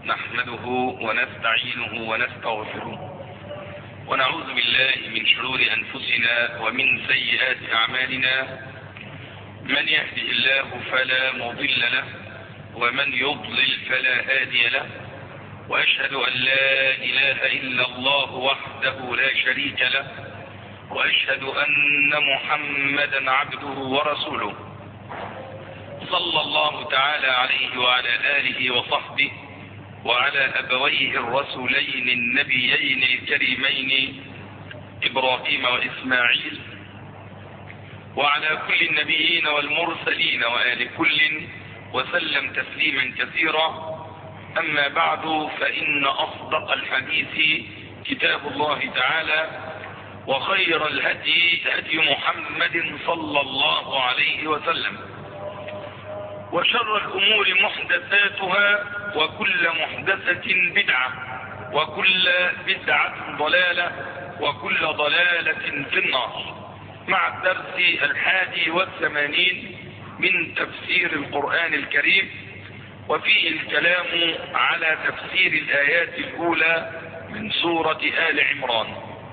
نحمده ونستعينه ونستغفره ونعوذ بالله من شرور أنفسنا ومن سيئات أعمالنا. من يهده الله فلا مضل له ومن يضلل فلا هادي له، وأشهد أن لا إله إلا الله وحده لا شريك له، وأشهد أن محمدا عبده ورسوله صلى الله تعالى عليه وعلى آله وصحبه وعلى أبويه الرسولين النبيين الكريمين إبراهيم وإسماعيل، وعلى كل النبيين والمرسلين وآل كل وسلم تسليما كثيرا. أما بعد، فإن أصدق الحديث كتاب الله تعالى، وخير الهدي هدي محمد صلى الله عليه وسلم، وشر الأمور محدثاتها، وكل محدثة بدعة، وكل بدعة ضلالة، وكل ضلالة في النار. مع الدرس 81 من تفسير القرآن الكريم، وفيه الكلام على تفسير الآيات الأولى من سورة آل عمران.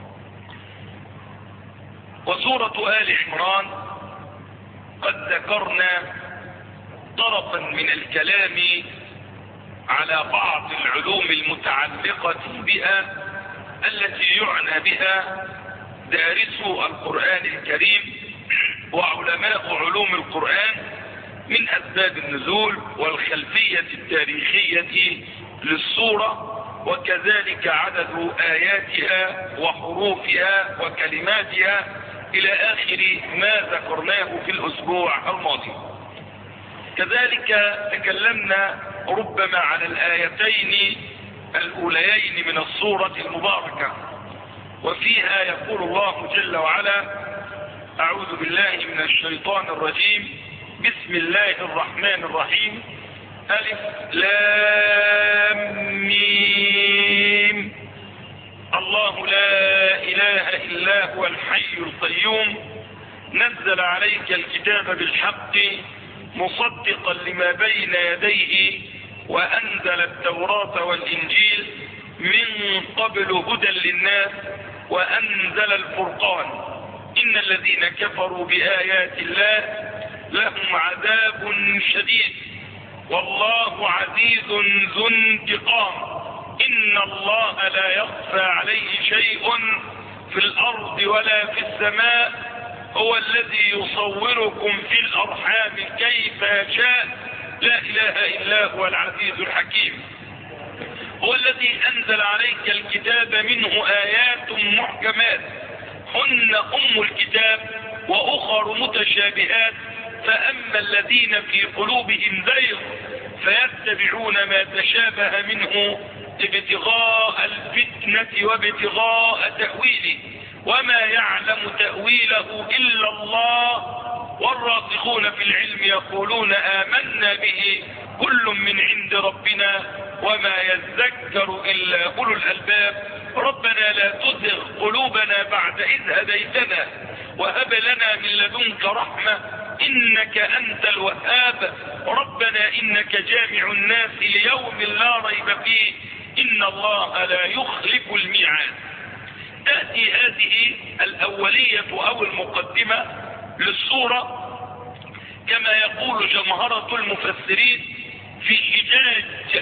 وسورة آل عمران قد ذكرنا طرفا من الكلام على بعض العلوم المتعلقة بها التي يعنى بها دارسو القرآن الكريم وعلماء علوم القرآن من أسباب النزول والخلفية التاريخية للسورة، وكذلك عدد آياتها وحروفها وكلماتها إلى آخر ما ذكرناه في الأسبوع الماضي. كذلك تكلمنا ربما على الآيتين الأوليين من السورة المباركة، وفيها يقول الله جل وعلا: أعوذ بالله من الشيطان الرجيم، بسم الله الرحمن الرحيم، ألف لام ميم، الله لا إله إلا هو الحي القيوم، نزل عليك الكتاب بالحق مصدقا لما بين يديه، وأنزل التوراة والإنجيل من قبل هدى للناس، وأنزل الفرقان، إن الذين كفروا بآيات الله لهم عذاب شديد، والله عزيز ذو انتقام، إن الله لا يخفى عليه شيء في الأرض ولا في السماء، هو الذي يصوركم في الأرحام كيف يشاء، لا إله إلا هو العزيز الحكيم. هو الذي أنزل عليك الكتاب منه آيات محكمات هن أم الكتاب وأخر متشابهات، فأما الذين في قلوبهم زيغ فيتبعون ما تشابه منه ابتغاء الفتنة وابتغاء تأويله، وما يعلم تأويله إلا الله، والراسخون في العلم يقولون آمنا به كل من عند ربنا وما يذكر إلا أولو الألباب، ربنا لا تزغ قلوبنا بعد إذ هديتنا وهب لنا من لدنك رحمة إنك أنت الوهاب، ربنا إنك جامع الناس ليوم لا ريب فيه إن الله لا يخلف الميعاد. تأتي هذه الأولية أو المقدمة للسورة كما يقول جمهرة المفسرين في حجاج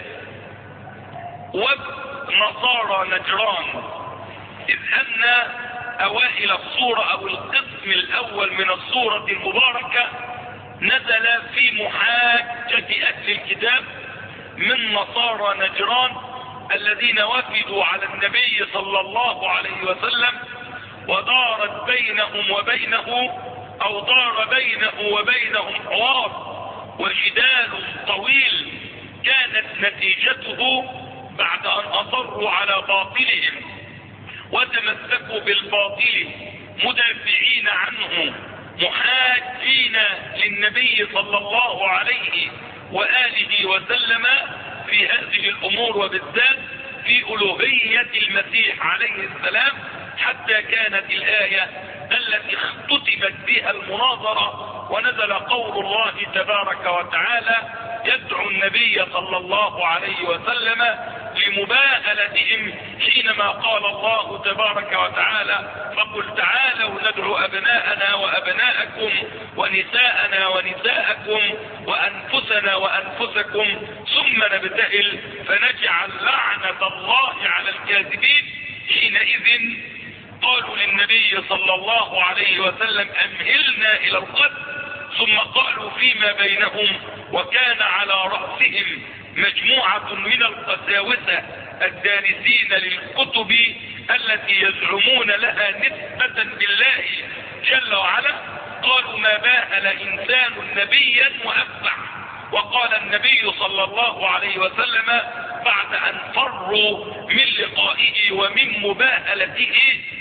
ونصارى نجران، إذ أن أوائل السورة أو القسم الأول من السورة المباركة نزل في محاجة أهل الكتاب من نصارى نجران الذين وفدوا على النبي صلى الله عليه وسلم، ودارت بينهم وبينه أو دار بينه وبينهم حوار وجدال طويل، كانت نتيجته بعد أن أصروا على باطلهم وتمسكوا بالباطل مدافعين عنه محاجين للنبي صلى الله عليه وآله وسلم في هذه الأمور، وبالذات في ألوهية المسيح عليه السلام، حتى كانت الآية التي اختتمت بها المناظرة ونزل قول الله تبارك وتعالى: يدعو النبي صلى الله عليه وسلم لمباهلتهم حينما قال الله تبارك وتعالى: فقل تعالوا ندعو أبناءنا وأبناءكم ونساءنا ونساءكم وأنفسنا وأنفسكم ثم نبتهل فنجعل لعنة الله على الكاذبين. حينئذ قالوا للنبي صلى الله عليه وسلم: أمهلنا إلى الغد. ثم قالوا فيما بينهم، وكان على رأسهم مجموعة من القساوسة الدارسين للكتب التي يزعمون لها نسبة بالله جل وعلا، قالوا: ما باهل إنسان نبيا وأتبع. وقال النبي صلى الله عليه وسلم بعد أن فروا من لقائه ومن مباهلته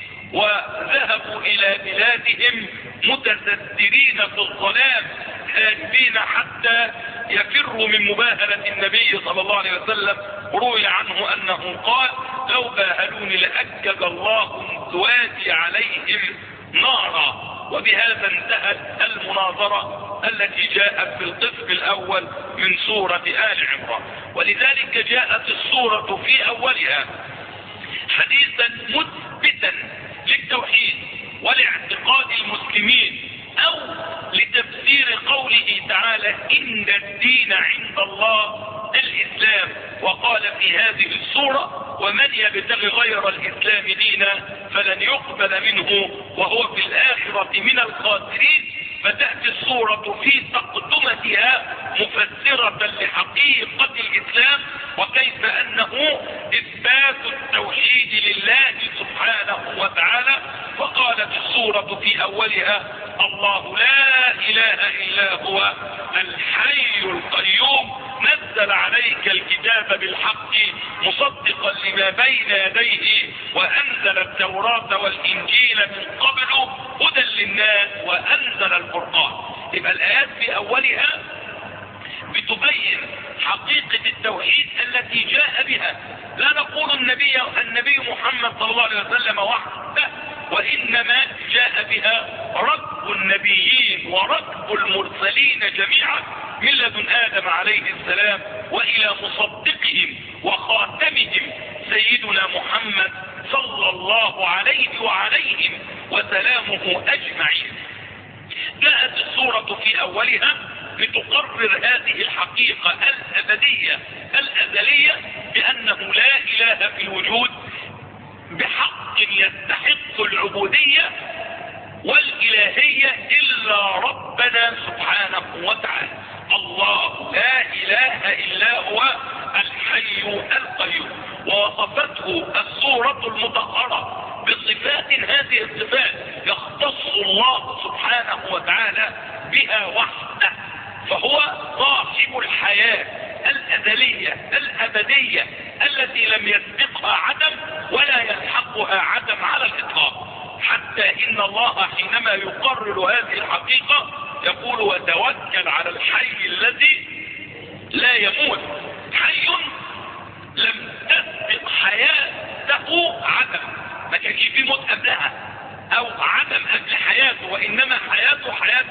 وذهبوا إلى بلادهم متسترين في الظلام هاربين حتى يفروا من مباهلة النبي صلى الله عليه وسلم، روي عنه أنه قال: لو باهلوني لأكد الله سوادي عليهم نارا. وبهذا انتهت المناظرة التي جاءت في القسم الأول من سورة آل عمران. ولذلك جاءت السورة في أولها حديثا مثبتا للتوحيد ولاعتقاد المسلمين، أو لتفسير قوله تعالى: إن الدين عند الله الإسلام. وقال في هذه السورة: ومن يبتغي غير الإسلام دينا فلن يقبل منه وهو في الآخرة من الخاسرين. فتأتي السورة في تقدمتها مفسرة لحقيقة الإسلام وكيف أنه إثبات التوحيد لله سبحانه وتعالى. فقالت السورة في أولها: الله لا إله إلا هو الحي القيوم نزل عليك الكتاب بالحق مصدقا لما بين يديه وأنزل التوراة والإنجيل من قبل هدى للناس وأنزل الفرقان. يبقى الآيات في أولها بتبين حقيقة التوحيد التي جاء بها. لا نقول النبي محمد صلى الله عليه وسلم وحده، وإنما جاء بها رب النبيين ورب المرسلين جميعا من لدن آدم عليه السلام وإلى مصدقهم وخاتمهم سيدنا محمد صلى الله عليه وعليهم وسلامه أجمعين. جاءت السورة في أولها لتقرر هذه الحقيقة الأبدية الأزلية بأنه لا إله في الوجود بحق يستحق العبودية والإلهية إلا ربنا سبحانه وتعالى. الله لا إله إلا هو الحي القيوم. ووصفته السورة المطهرة بصفات، هذه الصفات يختص الله سبحانه وتعالى بها وحده، فهو صاحب الحياة الأزلية الأبدية التي لم يسبقها عدم ولا يلحقها عدم على الإطلاق. حتى إن الله حينما يقرر هذه الحقيقة يقول: وتوكل على الحي الذي لا يموت. حي لم تسبق حياته عدم، ما كانش فيه موت قبلها او عدم قبل حياته، وانما حياته حياة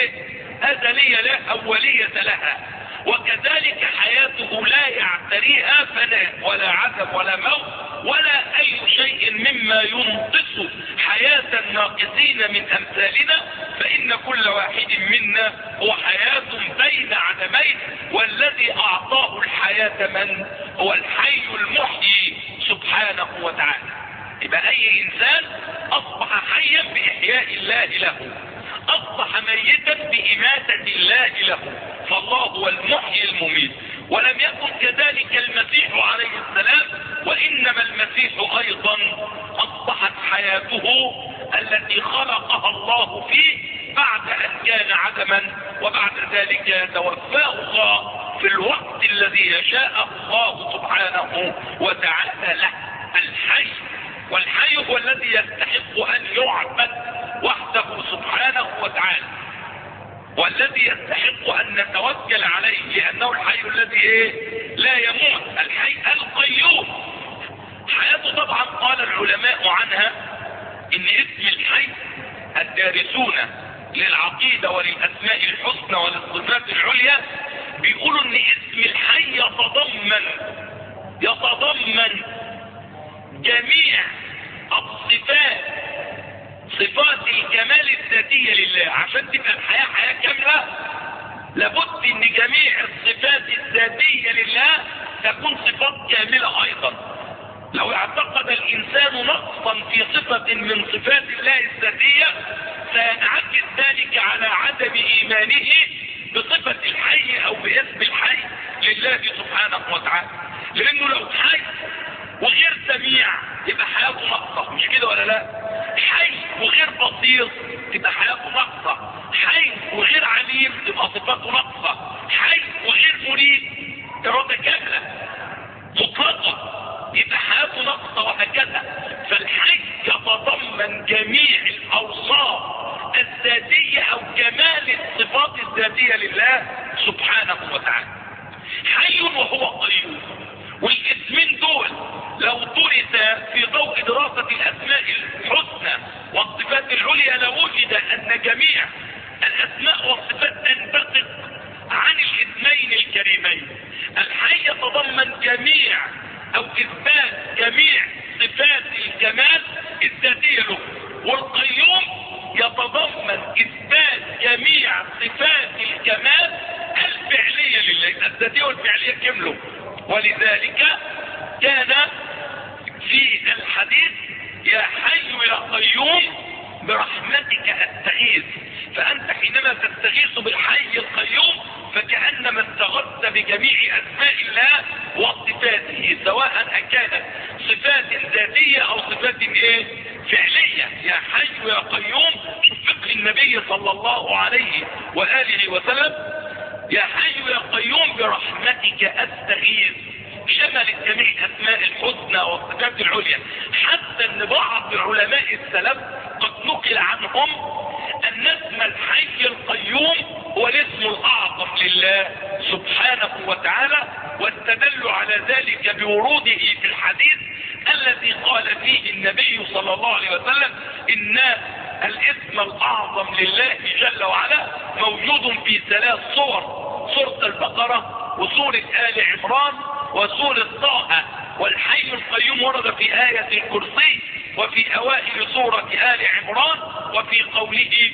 ازلية لا اولية لها. وكذلك حياته لا يعتريها فناء ولا عدم ولا موت ولا اي شيء مما ينقص حياة الناقصين من امثالنا، فان كل واحد منا هو حياة بين عدمين، والذي اعطاه الحياة من هو الحي المحيي سبحانه وتعالى. يبقى اي انسان اصبح حيا باحياء الله له، اصبح ميتا باماتة الله له، فالله هو المحيي المميت. ولم يكن كذلك المسيح عليه السلام، وانما المسيح ايضا اصبحت حياته التي خلقها الله فيه بعد ان كان عدما، وبعد ذلك يتوفاه الله في الوقت الذي يشاءه الله سبحانه وتعالى له. الحي، والحي هو الذي يستحق ان يعبد وحده سبحانه وتعالى، والذي يستحق ان نتوكل عليه لانه الحي الذي لا يموت، الحي القيوم. حياته طبعا قال العلماء عنها ان اسم الحي الدارسون للعقيدة وللاسماء الحسنى وللصفات العليا بيقولوا ان اسم الحي يتضمن جميع الصفات، صفات الكمال الذاتية لله. عشان تبقى الحياة حياة كاملة لابد ان جميع الصفات الذاتية لله تكون صفات كاملة ايضا. لو اعتقد الانسان نقصا في صفة من صفات الله الذاتية سينعكس ذلك على عدم ايمانه بصفة الحي او باسم الحي لله سبحانه وتعالى. لانه لو حي وغير سميع يبقى حياته ناقصة، مش كده ولا لا؟ حي وغير بصير تبقى حياته ناقصة، حي وغير عليم تبقى صفاته ناقصة، حي وغير مريد إرادة كاملة مطلقة يبقى حياته ناقصة، وهكذا. فالحي يتضمن جميع الأوصاف الذاتية أو كمال الصفات الذاتية لله سبحانه وتعالى. حي وهو قيوم، والاسمين دول لو درس في ضوء دراسة الأسماء الحسنى والصفات العليا لوجد أن جميع الأسماء والصفات تنبثق عن الاسمين الكريمين. الحي يتضمن جميع أو إثبات جميع صفات الكمال الذاتية له، والقيوم يتضمن إثبات جميع صفات الكمال الفعلية لله، الذاتية والفعلية كمله. ولذلك كان في الحديث يا حي يا قيوم برحمتك استغيث. فأنت حينما تستغيث بالحي القيوم فكأنما استغثت بجميع أسماء الله وصفاته، سواء كانت صفات ذاتية أو صفات فعلية. يا حي يا قيوم فقه النبي صلى الله عليه وآله وسلم، يا حي يا قيوم برحمتك استغيث، شملت جميع الاسماء الحسنى والصفات العليا. حتى ان بعض علماء السلف قد نقل عنهم ان اسم الحي القيوم هو الاسم الاعظم لله سبحانه وتعالى، واستدلوا على ذلك بوروده في الحديث الذي قال فيه النبي صلى الله عليه وسلم ان الاسم الاعظم لله جل وعلا موجود في 3 صور: سورة البقرة وسورة آل عمران وسورة طه. والحي القيوم ورد في آية الكرسي وفي أوائل سورة آل عمران وفي قوله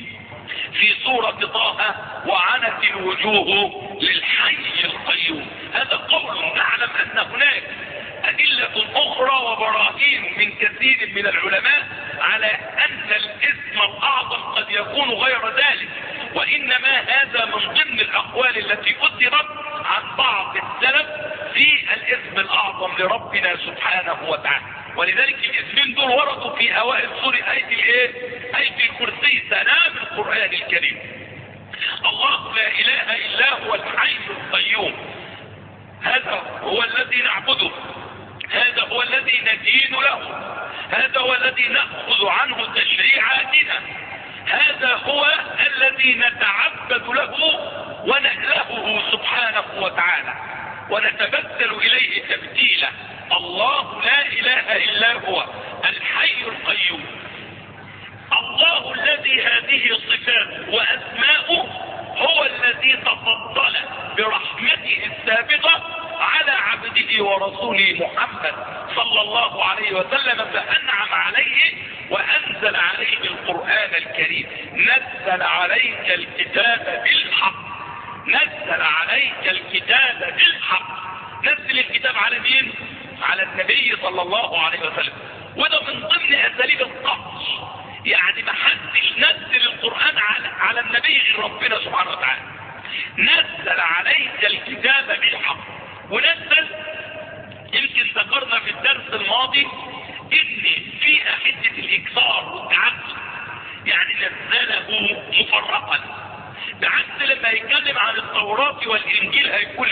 في سورة طه وعنت الوجوه للحي القيوم. هذا قول نعلم أن هناك أدلة أخرى وبراهين من كثير من العلماء على أن الاسم الأعظم قد يكون غير ذلك، وإنما هذا من ضمن الأقوال التي أثرت عن بعض السلف في الاسم الأعظم لربنا سبحانه وتعالى. ولذلك الاسمين دول وردوا في أوائل سورة آية الكرسي، سلام القرآن الكريم. الله لا إله إلا هو الحي القيوم، هذا هو الذي نعبده، هذا هو الذي ندين له، هذا هو الذي نأخذ عنه تشريعاتنا، هذا هو الذي نتعبد له ونألهه سبحانه وتعالى ونتبتل إليه تبتيلا. الله لا إله إلا هو الحي القيوم، الله الذي هذه الصفات وأسماؤه هو الذي تفضل برحمته السابقة على عبده ورسوله محمد صلى الله عليه وسلم، فأنعم عليه وأنزل عليه القرآن الكريم. نزل عليك الكتاب بالحق، نزل عليك الكتاب بالحق. نزل الكتاب على مين؟ على النبي صلى الله عليه وسلم. وده من ضمن أساليب القصص، يعني ما حدش نزل القرآن على النبي غير ربنا سبحانه وتعالى. نزل عليك الكتاب بالحق، ونزل يمكن ذكرنا في الدرس الماضي ان فيها حدة الاكثار والتعدد، يعني نزله مفرقا، بعكس لما يتكلم عن التوراة والانجيل هيقول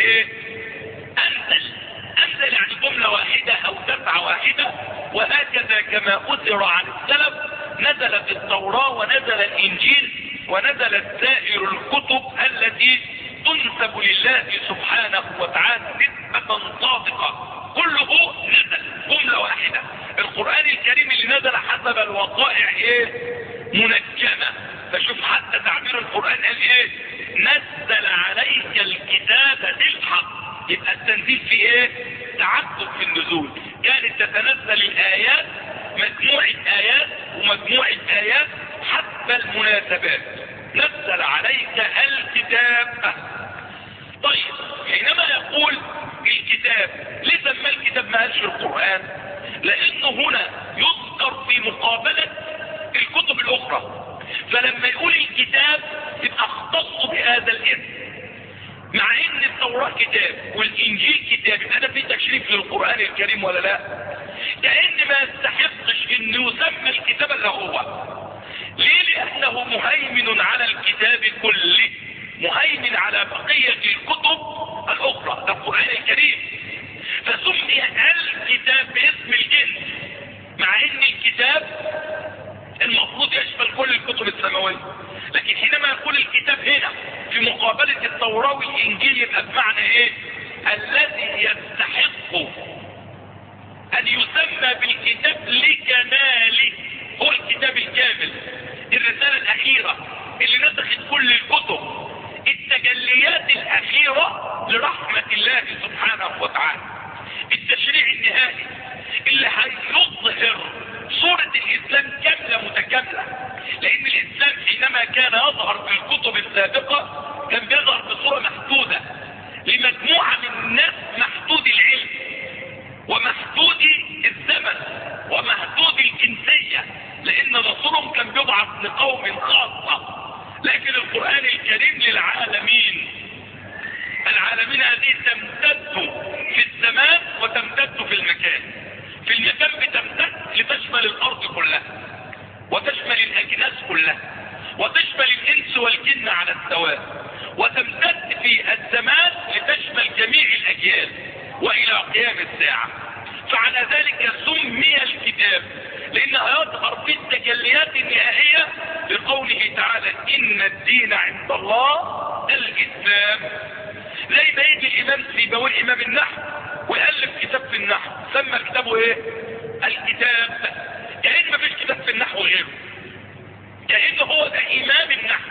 انزل يعني جملة واحدة او دفعة واحدة. وهكذا كما اثر عن السلف نزلت التوراة ونزل الانجيل ونزلت سائر الكتب التي تنسب لله سبحانه وتعالى نسبة صادقة، كله نزل جملة واحدة. القرآن الكريم اللي نزل حسب الوقائع منجمة. فشوف حتى تعبير القرآن قال نزل عليك الكتاب بالحق. يبقى التنزيل في ايه؟ تعدد في النزول. كانت تتنزل الايات مجموعة ايات ومجموعة ايات حسب المناسبات. نزل عليك الكتاب. طيب حينما يقول الكتاب، ليه سمى الكتاب ما قالش القرآن؟ لانه هنا يذكر في مقابلة الكتب الاخرى، فلما يقول الكتاب يبقى اختص بهذا الاسم، مع ان التوراة كتاب والانجيل كتاب، يبقى ده في تشريف للقرآن الكريم ولا لا؟ كأن ما يستحقش انه يسمى الكتاب الا هو. ليه؟ لانه مهيمن على الكتاب كله، مهيمن على بقية الكتب الاخرى، ده القرآن الكريم، فسمي الكتاب باسم الجنس، مع ان الكتاب المفروض يشمل كل الكتب السماوية. لكن حينما يقول الكتاب هنا في مقابلة التوراة والانجيل يبقى بمعنى ايه؟ الذي يستحق ان يسمى بالكتاب لكماله هو الكتاب الكامل، الرسالة الاخيرة اللي نسخت كل الكتب، التجليات الاخيرة لرحمة الله سبحانه وتعالى، التشريع النهائي اللي هيظهر صورة الاسلام كاملة متكاملة. لان الاسلام حينما كان يظهر في الكتب السابقة كان بيظهر بصورة محدودة لمجموعة من الناس، محدود العلم ومحدود الزمن ومحدود الجنسية، لان رسولهم كان بيبعث لقوم خاصة. لكن القرآن الكريم للعالمين، العالمين هذه تمتد في الزمان وتمتد في المكان. في المكان بتمتد لتشمل الارض كلها وتشمل الاجناس كلها وتشمل الانس والجن على السواء، وتمتد في الزمان لتشمل جميع الاجيال والى قيام الساعة. فعلى ذلك سمي الكتاب لانه يظهر في التجليات النهائية لقوله تعالى ان الدين عند الله الاسلام. زي ما يجي الامام سيبوي امام النحو ويألف كتاب في النحو، سمى كتابه ايه؟ الكتاب. كأن ما فيش كتاب في النحو غيره، كأنه هو ده امام النحو.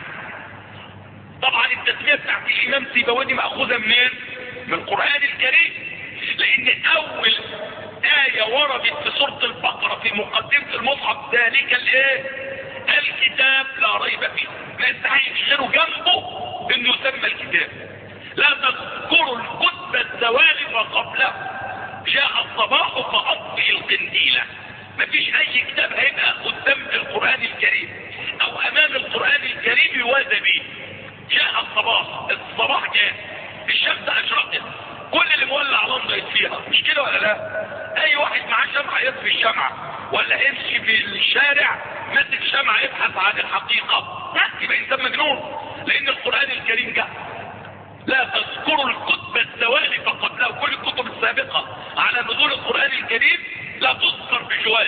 طبعا التسمية بتاعت الامام سيبوي دي مأخوذة منين؟ من القرآن الكريم، لان اول آية وردت في سورة البقرة في مقدمة المصحف ذلك الايه؟ الكتاب لا ريب فيه. ما يستحيل غيره جنبه انه يسمى الكتاب. لا تذكروا الكتب السوالف قبله، جاء الصباح فأطفئ القنديلة. مفيش اي كتاب هيبقى قدام القرآن الكريم او امام القرآن الكريم يوازى به. جاء الصباح جاء، الشمس اشرقت، كل اللي مولع لندن يطفيها، مش كده ولا لا؟ اي واحد معاه شمعة يطفي الشمعة، ولا يمشي في الشارع ماسك شمعة يبحث عن الحقيقة، لا يبقى انسان مجنون. لان القرآن الكريم جاء لا تذكروا الكتب السوالف قبله، كل الكتب السابقة على نزول القرآن الكريم لا تذكر بجواره.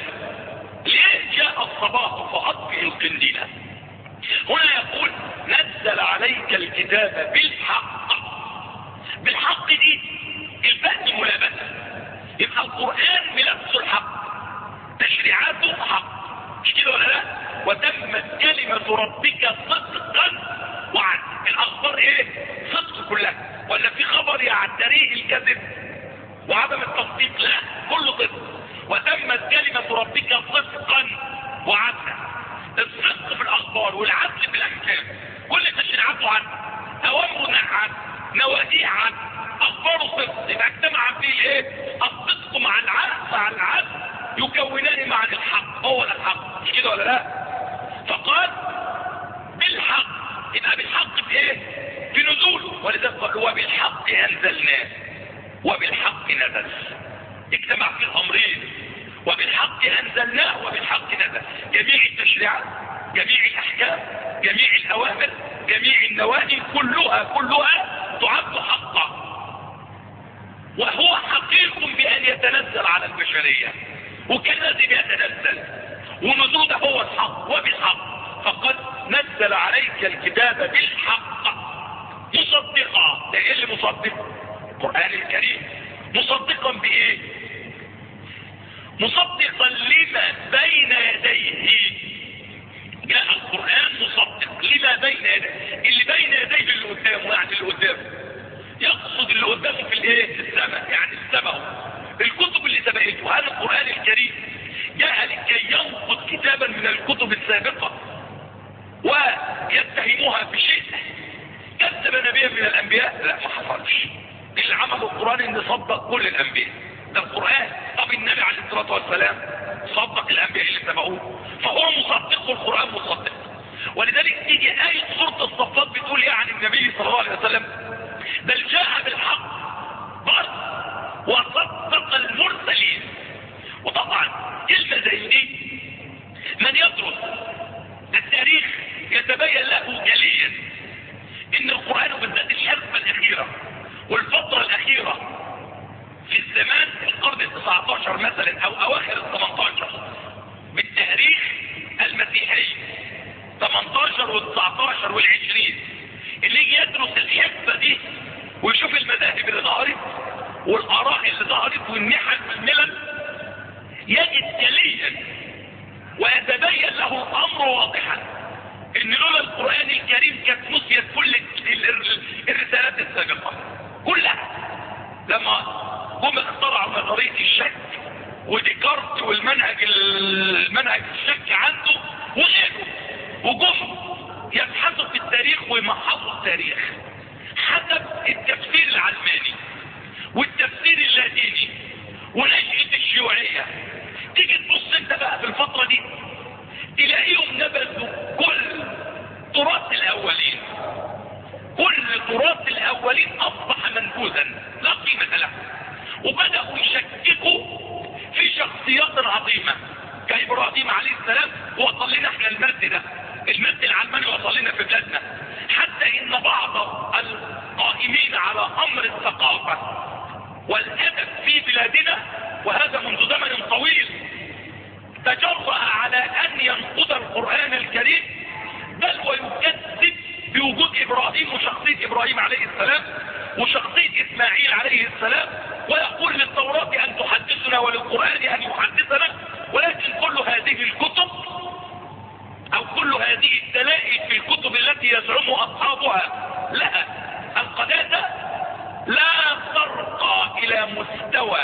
ليه؟ جاء الصباح فأطفئ القنديلة. هنا يقول نزل عليك الكتاب بالحق. بالحق دي الباء ملابسة، يبقى القرآن بنفسه الحق، تشريعاته حق، مش كده ولا لا؟ وتمت كلمة ربك صدقا وعدلا. الاخبار ايه؟ صدق كلها، ولا في خبر يعتريه الكذب وعدم التصديق؟ لا، كله صدق. وتمت كلمة ربك صدقا وعدلا. الصدق في الاخبار والعدل في الاحكام، كل تشريعاته عدل، اوامره عدل، نواهيه عدل، اخباره صدق. يبقى اجتمع فيه ايه؟ الصدق مع العدل، مع العدل يكونان معنى الحق، هو الحق، مش كده ولا لا؟ فقال بالحق، يبقى بالحق في ايه؟ في نزوله. ولذلك قال وبالحق انزلناه وبالحق نزل، اجتمع في الامرين، وبالحق انزلناه وبالحق نزل. جميع التشريعات، جميع الاحكام، جميع الاوامر، جميع النواهي، كلها تعد حقا، وهو حقيق بان يتنزل على البشرية، وكان لازم يتنزل، ونزوله هو الحق وبالحق. فقد نزل عليك الكتاب بالحق مصدقا. ده ايه اللي مصدق؟ القرآن الكريم. مصدقا بايه؟ مصدقا لما بين يديه. جاء القرآن مصدق لما الا بين يديه، اللي بين يديه اللي قدامه، يعني اللي قدامه يقصد اللي قدامه في الايه؟ في السماء، يعني السماء. الكتب اللي سبقته، هذا القرآن الكريم جاء لكي ينقض كتابا من الكتب السابقة ويتهموها بشيء. كذب نبيا من الانبياء؟ لا، ما حصلش. اللي عمل القرآن ان صدق كل الانبياء، ده القرآن. طب النبي عليه الصلاة والسلام صدق الانبياء اللي سبقوه، فهو مصدق والقرآن مصدق. ولذلك تيجي آية سورة الصفات بتقول ايه عن النبي صلى الله عليه وسلم؟ بل جاء بالحق وصدق المرسلين. وطبعا كلمة زي دي من يدرس التاريخ يتبين له جليا ان القرآن بالذات الحقبة الاخيرة والفترة الاخيرة في الزمان، القرن ال19 مثلا او اواخر ال18 بالتاريخ المسيحي، 18 وال19 وال20، اللي يجي يدرس الحقبة دي ويشوف المذاهب اللي ظهرت والاراء اللي ظهرت والنحل والملل، يجد جليا ويتبين له الامر واضحا ان لولا القرآن الكريم كانت نسيت كل الرسالات السابقة كلها. لما هم اخترعوا نظرية الشك وديكارت والمنهج الشك عنده وغيره، وجم يبحثوا في التاريخ ويمحصوا التاريخ حسب التفسير العلماني والتفسير اللاتيني ونشأة الشيوعية. تيجي تبص انت بقى في الفترة دي تلاقيهم نبذوا كل تراث الاولين، كل تراث الاولين اصبح منبوذا لا قيمة له، وبدأوا يشككوا في شخصيات عظيمة كإبراهيم عليه السلام. وصل لنا احنا المد ده، المد العلماني وصل لنا في بلادنا، حتى ان بعض القائمين على امر الثقافة والادب في بلادنا وهذا منذ زمن طويل تجرأ على ان ينقض القرآن الكريم، بل ويكذب بوجود ابراهيم وشخصية ابراهيم عليه السلام وشخصية اسماعيل عليه السلام، ويقول للتوراة ان تحدثنا وللقرآن ان يحدثنا. ولكن كل هذه الكتب او كل هذه الدلائل في الكتب التي يزعم اصحابها لها القداسة لا ترقى الى مستوى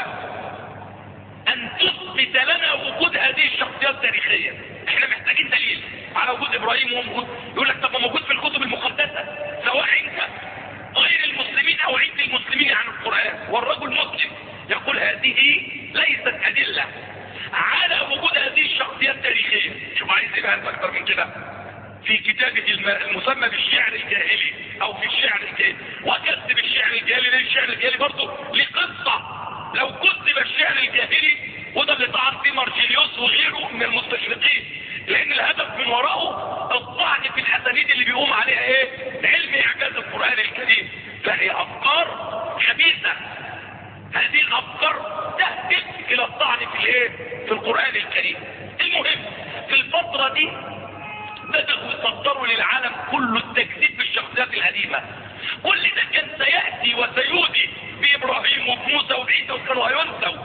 ان تثبت لنا وجود هذه الشخصيات التاريخية. احنا محتاجين دليل على وجود ابراهيم وموجود. يقول لك طب موجود في الكتب المقدسة سواء عند غير المسلمين او عند المسلمين عن القرآن، والرجل مسلم يقول هذه ليست ادلة على وجود هذه الشخصيات التاريخية. شوف عايز يبقى اكتر من كده في كتابة المسمى بالشعر الجاهلي او في الشعر الجاهلي. وكذب الشعر الجاهلي ليه؟ الشعر الجاهلي برضه لقصة. لو كذب الشعر الجاهلي وده اللي طعن فيه مارشيليوس وغيره من المستشرقين، لان الهدف من وراءه الطعن في الاسانيد اللي بيقوم عليها ايه؟ علم اعجاز القرآن الكريم. فهي افكار خبيثة، هذه الافكار تهدف الى الطعن في الايه؟ في القرآن الكريم. المهم في الفترة دي بدأوا يصدروا للعالم كله التكذيب بالشخصيات القديمة. كل ده كان سيأتي وسيودي بإبراهيم وبموسى وبعيسى وكانوا هينسوا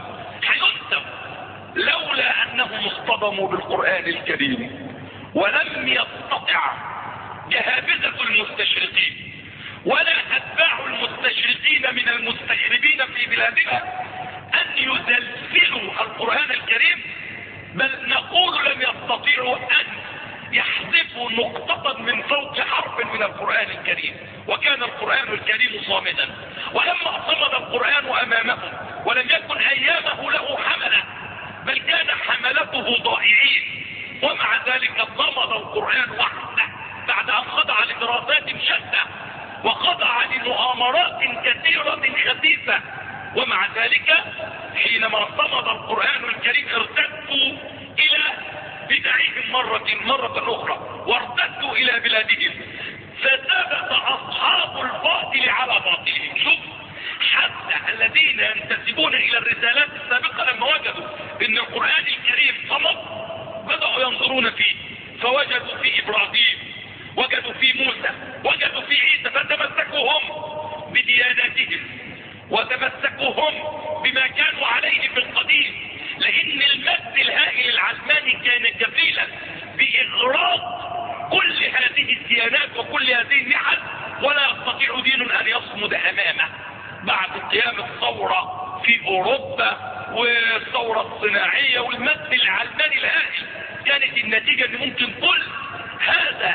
لولا أنهم اصطدموا بالقرآن الكريم ولم يستطع جهابذة المستشرقين ولا أتباع المستشرقين من المستشربين في بلادنا أن يزلزلوا القرآن الكريم، بل نقول لم يستطيعوا أن يحذفوا نقطة من فوق حرف من القرآن الكريم. وكان القرآن الكريم صامدا، ولما صمد القرآن أمامهم ولم يكن أيامه له حملة بل كان حملته ضائعين، ومع ذلك صمد القرآن وحده بعد أن خضع لدراسات شتى وخضع لمؤامرات كثيرة خسيسة. ومع ذلك حينما صمد القرآن الكريم ارتدوا إلى بدعهم مرة أخرى وارتدوا إلى بلادهم، فثبت أصحاب الباطل على باطلهم. شوف حتى الذين ينتسبون إلى الرسالات السابقة لما وجدوا أن القرآن الكريم صمد بدأوا ينظرون فيه، فوجدوا في إبراهيم، وجدوا في موسى، وجدوا في عيسى، فتمسكوا هم بدياناتهم وتمسكوا هم بما كانوا عليه في القديم، لأن المد الهائل العلماني كان كفيلا بإغراق كل هذه الديانات وكل هذه النحل، ولا يستطيع دين ان يصمد امامه. بعد قيام الثورة في اوروبا والثورة الصناعية والمد العلماني الهائل، كانت النتيجة ان ممكن كل هذا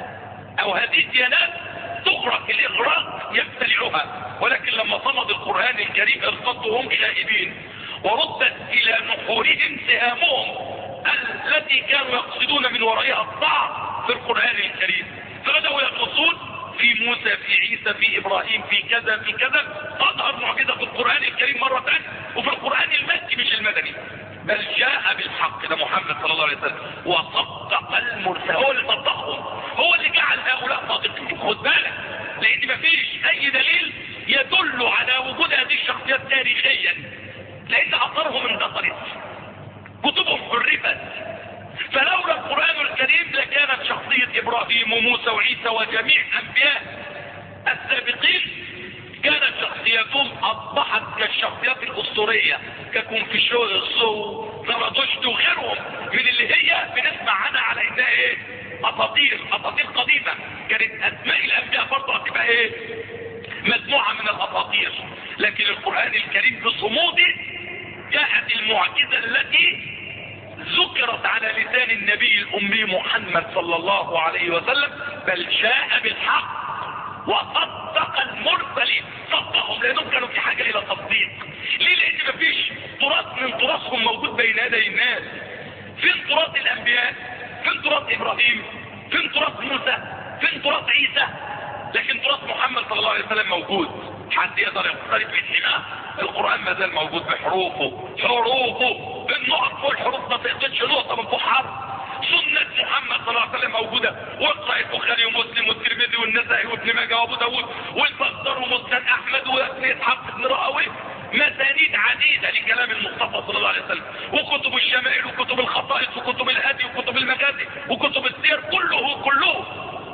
او هذه الديانات تغرق الاغراق يبتلعها، ولكن لما صمد القرآن الكريم ارتدوا هم خائبين، وردت الى نحورهم سهامهم التي كانوا يقصدون من ورائها الضعف في القرآن الكريم، فبدأوا يغصون في موسى، في عيسى، في ابراهيم، في كذا في كذا. تظهر معجزة في القرآن الكريم مرة ثانية، وفي القرآن المكي مش المدني، بل جاء بالحق. ده محمد صلى الله عليه وسلم وصدق المرسل، هو اللي صدقهم، هو اللي جعل هؤلاء صادقين. خد بالك، لان مفيش اي دليل يدل على وجود هذه الشخصيات تاريخيا، لان اثرهم اندثرت، كتبهم حرفت. فلولا القرآن الكريم لكانت شخصية ابراهيم وموسى وعيسى وجميع انبياء السابقين كانت شخصياتهم اصبحت كالشخصيات الاسطورية ككونفوشيوس زرادشت وغيرهم من اللي هي بنسمع عنها على انها ايه؟ اساطير قديمة. كانت اسماء الانبياء برضه هتبقى ايه؟ مجموعة من الاساطير. لكن القرآن الكريم بصموده جاءت المعجزة التي ذكرت على لسان النبي الامي محمد صلى الله عليه وسلم، بل جاء بالحق وصدق المرسلين. صدقهم لانهم كانوا في حاجة الى تصديق. ليه؟ لان مفيش تراث من تراثهم موجود بين يدي الناس. فين تراث الانبياء؟ فين تراث ابراهيم؟ فين تراث موسى؟ فين تراث عيسى؟ لكن تراث محمد صلى الله عليه وسلم موجود. حد يقدر يقترب من حماه؟ القرآن ما زال موجود بحروفه، بالنقط فوق الحروف ما تقدرش نقطة من فوق حرف. سنة محمد صلى الله عليه وسلم موجودة، واقرأ البخاري ومسلم والترمذي والنسائي وابن ماجه وابو داود والبزار ومسند احمد وابن اسحاق بن راهويه، مسانيد عديدة لكلام المصطفى صلى الله عليه وسلم، وكتب الشمائل وكتب الخصائص وكتب الهدي وكتب المجازي وكتب السير، كله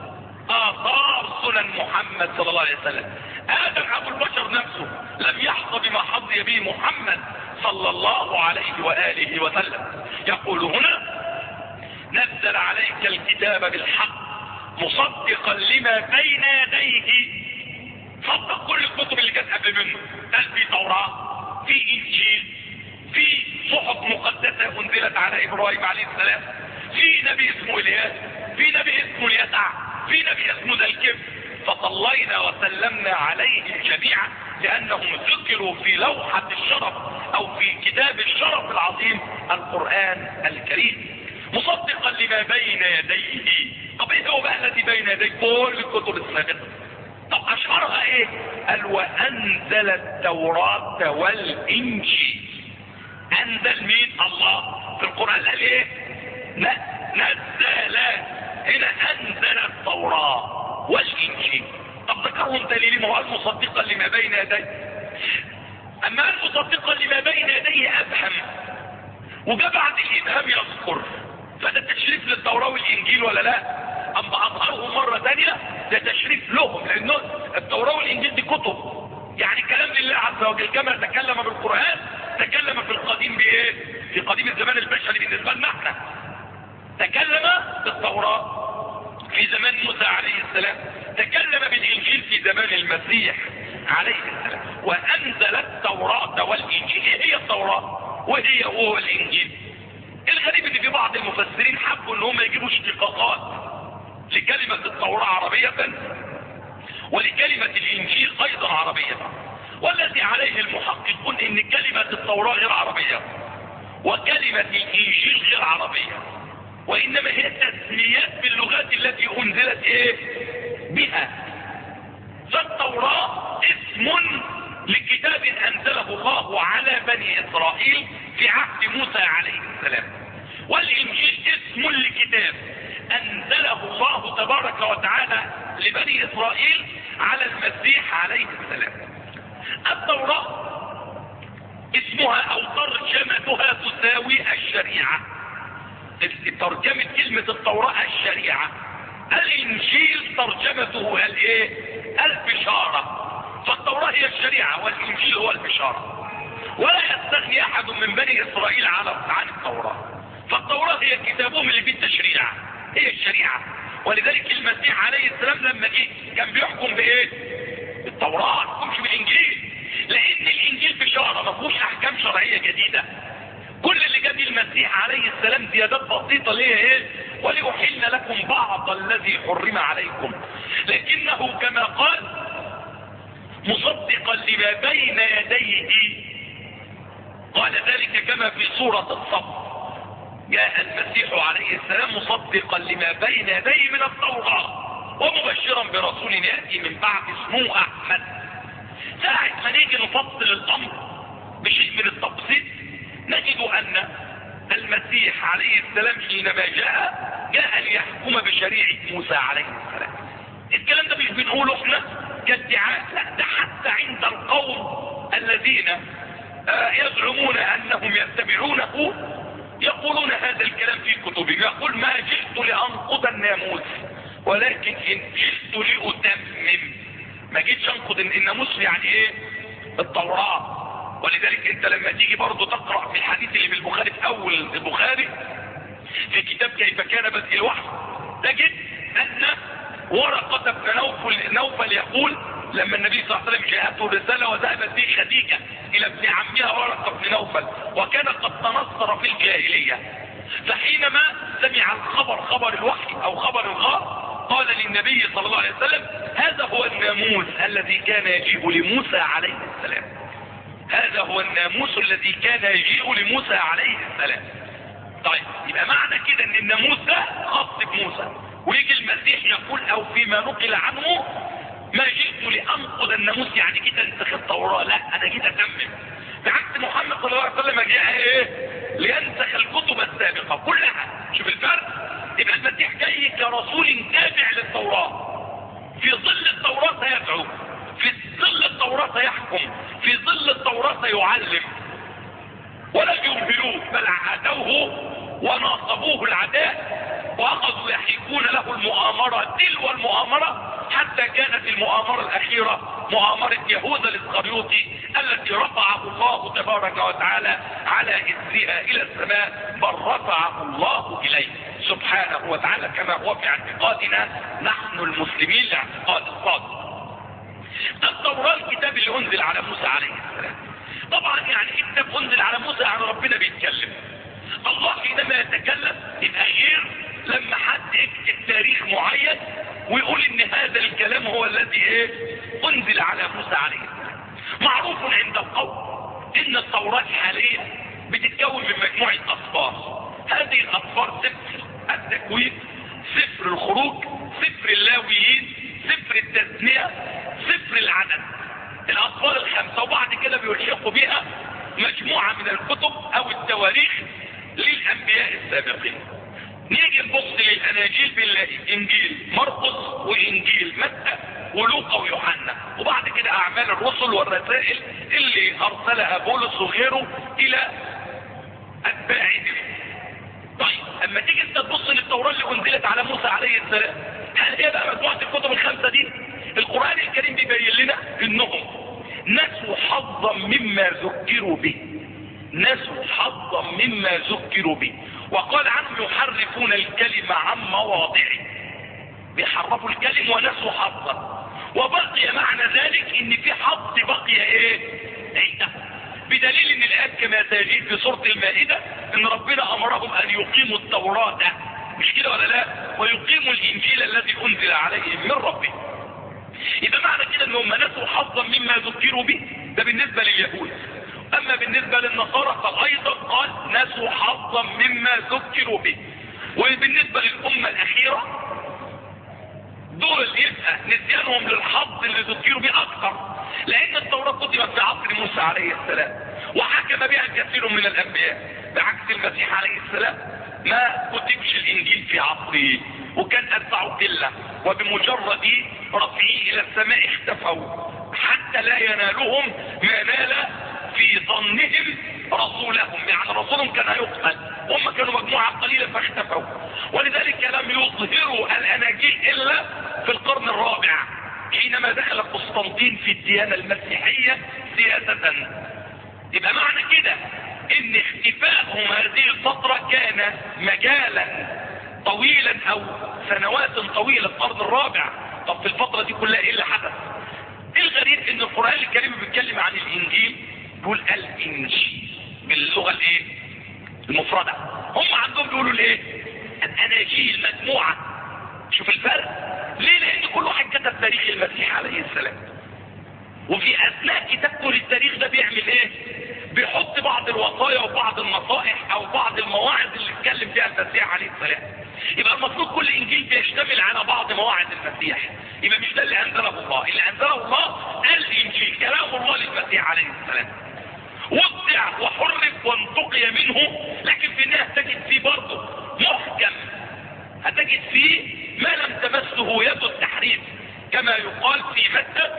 آثار سنن محمد صلى الله عليه وسلم. آدم أبو البشر نفسه لم يحظى بما حظي به محمد صلى الله عليه وآله وسلم. يقول هنا: نزل عليك الكتاب بالحق مصدقا لما بين يديه. صدق كل الكتب اللي كانت قبل منه. قال في توراة، في إنجيل، في صحف مقدسة أنزلت على إبراهيم عليه السلام، في نبي اسمه إلياس، في نبي اسمه اليسع، في نبي اسمه ذا الكفر. فصلينا وسلمنا عليهم جميعا لأنهم ذكروا في لوحة الشرف أو في كتاب الشرف العظيم القرآن الكريم مصدقا لما بين يديه. طب ايه هو بقى الذي بين يديه؟ كل الكتب السابقة. طب أشهرها ايه؟ قال: وأنزل التوراة والإنجيل. أنزل مين؟ الله. في القرآن قال ايه؟ نزل. هنا أنزل التوراة والإنجيل. طب ذكرهم دليل، ما هو مصدقا لما بين يديه. أما قال مصدقا لما بين يديه أبهم، وجاء بعد الإبهام يذكر، فده تشريف للتوراة والإنجيل ولا لا؟ أما أظهرهم مرة ثانية ده تشريف لهم، لأنه التوراة والإنجيل دي كتب، يعني كلام لله عز وجل. كما تكلم بالقرآن تكلم في القديم بإيه؟ في قديم الزمان البشري بالنسبة لنا احنا. تكلم بالتوراة في زمان موسى عليه السلام، تكلم بالإنجيل في زمان المسيح عليه السلام. وأنزل التوراة والإنجيل. هي التوراة وهي هو الإنجيل. الغريب ان في بعض المفسرين حبوا ان هم يجيبوا اشتقاقات لكلمة التوراة عربية ولكلمة الإنجيل أيضا عربية، والذي عليه المحققون ان كلمة التوراة غير عربية وكلمة الإنجيل غير عربية، وإنما هي تسميات باللغات التي أنزلت إيه بها. فالتوراة اسم لكتاب أنزله الله على بني إسرائيل في عهد موسى عليه السلام، والإنجيل اسم لكتاب أنزله الله تبارك وتعالى لبني إسرائيل على المسيح عليه السلام. التوراة اسمها أو ترجمتها تساوي الشريعة. ترجمة كلمة التوراة الشريعة. الإنجيل ترجمته الايه؟ البشارة. فالتوراة هي الشريعة والإنجيل هو البشارة، ولا يستغني أحد من بني إسرائيل عن التوراة. فالتوراة هي كتابهم اللي فيه التشريع، هي الشريعة، ولذلك المسيح عليه السلام لما جه كان بيحكم بايه؟ بالتوراة، ما بيحكمش بالانجيل، لان الانجيل بشارة ما فيهوش احكام شرعية جديدة. كل اللي جاب المسيح عليه السلام زيادات بسيطة ليه ايه؟ ولأحل لكم بعض الذي حرم عليكم، لكنه كما قال مصدقا لما بين يديه، قال ذلك كما في سورة الصف، جاء المسيح عليه السلام مصدقا لما بين يديه من التوراة ومبشرا برسول يأتي من بعد اسمه أحمد. ساعة ما نيجي نفصل الأمر بشيء من التبسيط نجد أن المسيح عليه السلام حينما جاء ليحكم بشريعة موسى عليه السلام. الكلام ده مش بنقوله احنا كادعاء، لا، ده حتى عند القوم الذين يزعمون أنهم يتبعونه يقولون هذا الكلام في كتبهم. يقول ما جئت لأنقض الناموس ولكن إن جئت لأتمم. ما جيتش أنقض الناموس يعني إيه؟ التوراة. ولذلك أنت لما تيجي برضو تقرأ في الحديث اللي في البخاري في أول البخاري في كتاب كيف كان بدء الوحي تجد أن ورقة بن نوفل يقول لما النبي صلى الله عليه وسلم جاءته الرسالة وذهبت به خديجة إلى ابن عمها ورقة بن نوفل وكان قد تنصر في الجاهلية، فحينما سمع الخبر خبر الوحي أو خبر الغار قال للنبي صلى الله عليه وسلم هذا هو الناموس الذي كان يجيء لموسى عليه السلام، هذا هو الناموس الذي كان يجيء لموسى عليه السلام. طيب يبقى معنى كده ان الناموس ده خاص بموسى، ويجي المسيح يقول او فيما نقل عنه ما جئت لانقض الناموس يعني جيت انسخ التوراة، لا انا جيت اتمم. بعكس محمد صلى الله عليه وسلم جاء ايه؟ لينسخ الكتب السابقة كلها. شوف الفرق. يبقى المسيح جاي كرسول تابع للتوراة، في ظل التوراة سيدعو، في ظل التوراة سيحكم، في ظل التوراة سيعلم، ولا يمهلوه بل عادوه وناصبوه العداء واخذوا يحيكون له المؤامرة تلو المؤامرة، حتى كانت المؤامرة الاخيرة مؤامرة يهوذا الاسخريوطي التي رفعه الله تبارك وتعالى على اثرها الى السماء، بل رفعه الله اليه سبحانه وتعالى كما هو في اعتقادنا نحن المسلمين لاعتقاد الصادق. التوراة الكتاب اللي انزل على موسى عليه السلام. طبعا يعني كتاب انزل على موسى يعني ربنا بيتكلم. الله حينما يتكلم يبقى غير لما حد يكتب تاريخ معين ويقول ان هذا الكلام هو الذي ايه انزل على موسى عليه السلام. معروف عند القوم ان التوراة حاليا بتتكون من مجموعة اصفار. هذه الاصفار سفر التكوين، سفر الخروج، سفر اللاويين، سفر التثنية، سفر العدد. الاصفار الخمسة، وبعد كده بيلحقوا بها مجموعة من الكتب او التواريخ للانبياء السابقين. نيجي نبص للاناجيل بنلاقي انجيل مرقس وانجيل متى ولوقا ويوحنا، وبعد كده اعمال الرسل والرسائل اللي ارسلها بولس وغيره الى اتباعهم. طيب اما تيجي انت تبص للتوراة اللي انزلت على موسى عليه السلام، هل هي بقى مجموعة الكتب الخمسة دي؟ القرآن الكريم بيبين لنا انهم نسوا حظا مما ذكروا به، نسوا حظا مما ذكروا به، وقال عنهم يحرفون الكلمة عن مواضعه، بيحرفوا الكلم ونسوا حظا. وبقي معنى ذلك ان في حظ بقي ايه؟ عيده، بدليل ان الآيات كما تجد في سورة المائدة ان ربنا امرهم ان يقيموا التوراة، مش كده ولا لا؟ ويقيموا الانجيل الذي انزل عليهم من ربهم. يبقى معنى كده انهم نسوا حظا مما ذكروا به، ده بالنسبة لليهود. اما بالنسبة للنصارى فايضا قال نسوا حظا مما ذكروا به. وبالنسبة للامة الاخيرة دول يبقى نسيانهم للحظ اللي ذكروا به اكثر، لان التوراة كتبت في عصر موسى عليه السلام وحكم بها كثير من الانبياء، بعكس المسيح عليه السلام ما كتبش الانجيل في عصره وكان اتباعه قله، وبمجرد رفعه الى السماء اختفوا حتى لا ينالهم ما نال في ظنهم رسولهم، يعني رسولهم كان هيقتل، هم كانوا مجموعة قليلة فاختفوا. ولذلك لم يظهروا الاناجيل الا في القرن الرابع حينما دخل قسطنطين في الديانة المسيحية سياسة. يبقى معنى كده ان اختفائهم هذه الفترة كان مجالا طويلا او سنوات طويلة في الارض الرابع. طب في الفترة دي كلها ايه اللي حدث؟ الغريب ان القرآن الكريم بيتكلم عن الانجيل، بيقول الانجيل باللغة الايه المفردة. هم عندهم بيقولوا الايه الاناجيل مجموعة. شوف الفرق ليه؟ لان كل واحد كتب تاريخ المسيح عليه السلام، وفي اثناء كتابته للتاريخ ده بيعمل ايه؟ بيحط بعض الوصايا وبعض النصائح او بعض المواعظ اللي اتكلم فيها المسيح عليه السلام. يبقى المفروض كل انجيل بيشتمل على بعض مواعظ المسيح. يبقى مش ده اللي انزله الله، اللي انزله الله الانجيل كلام الله للمسيح عليه السلام، وابدع وحرف وانتقي منه، لكن في النهايه تجد فيه برضه محكم، هتجد فيه ما لم تمسه يد التحريف، كما يقال في متى: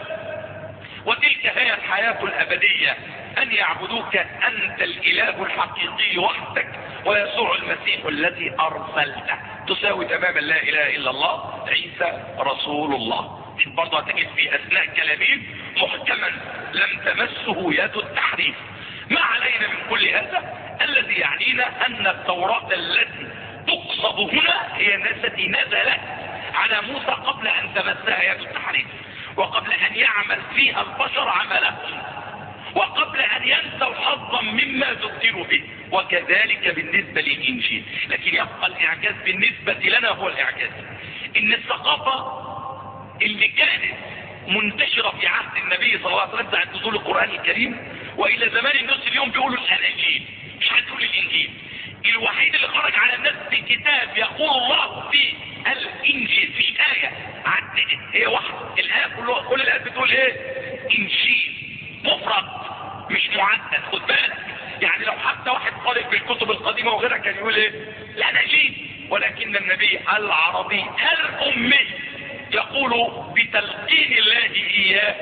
وتلك هي الحياة الأبدية أن يعبدوك أنت الإله الحقيقي وحدك ويسوع المسيح الذي أرسلته، تساوي تماما لا إله إلا الله عيسى رسول الله. برضه هتجد في أثناء كلامه محكما لم تمسه يد التحريف. ما علينا من كل هذا، الذي يعنينا أن التوراة التي تقصد هنا هي التي نزلت على موسى قبل أن تمسها يد التحريف، وقبل أن يعمل فيها البشر عملهم، وقبل أن ينسوا حظا مما ذكروا به، وكذلك بالنسبة للإنجيل. لكن يبقى الإعجاز بالنسبة لنا هو الإعجاز إن الثقافة اللي كانت منتشرة في عهد النبي صلى الله عليه وسلم بعد نزول القرآن الكريم وإلى زمان الناس اليوم بيقولوا الأناجيل، مش هتقول الإنجيل. الوحيد اللي خرج على الناس بكتاب يقول الله في الإنجيل، في آية عددت هي واحدة، الآية كل الآيات بتقول إيه؟ إنجيل مفرد مش معدد. خد بالك، يعني لو حتى واحد قارئ في الكتب القديمة وغيرها كان يقول إيه؟ الأناجيل. ولكن النبي العربي الأمي يقول بتلقين الله إياه: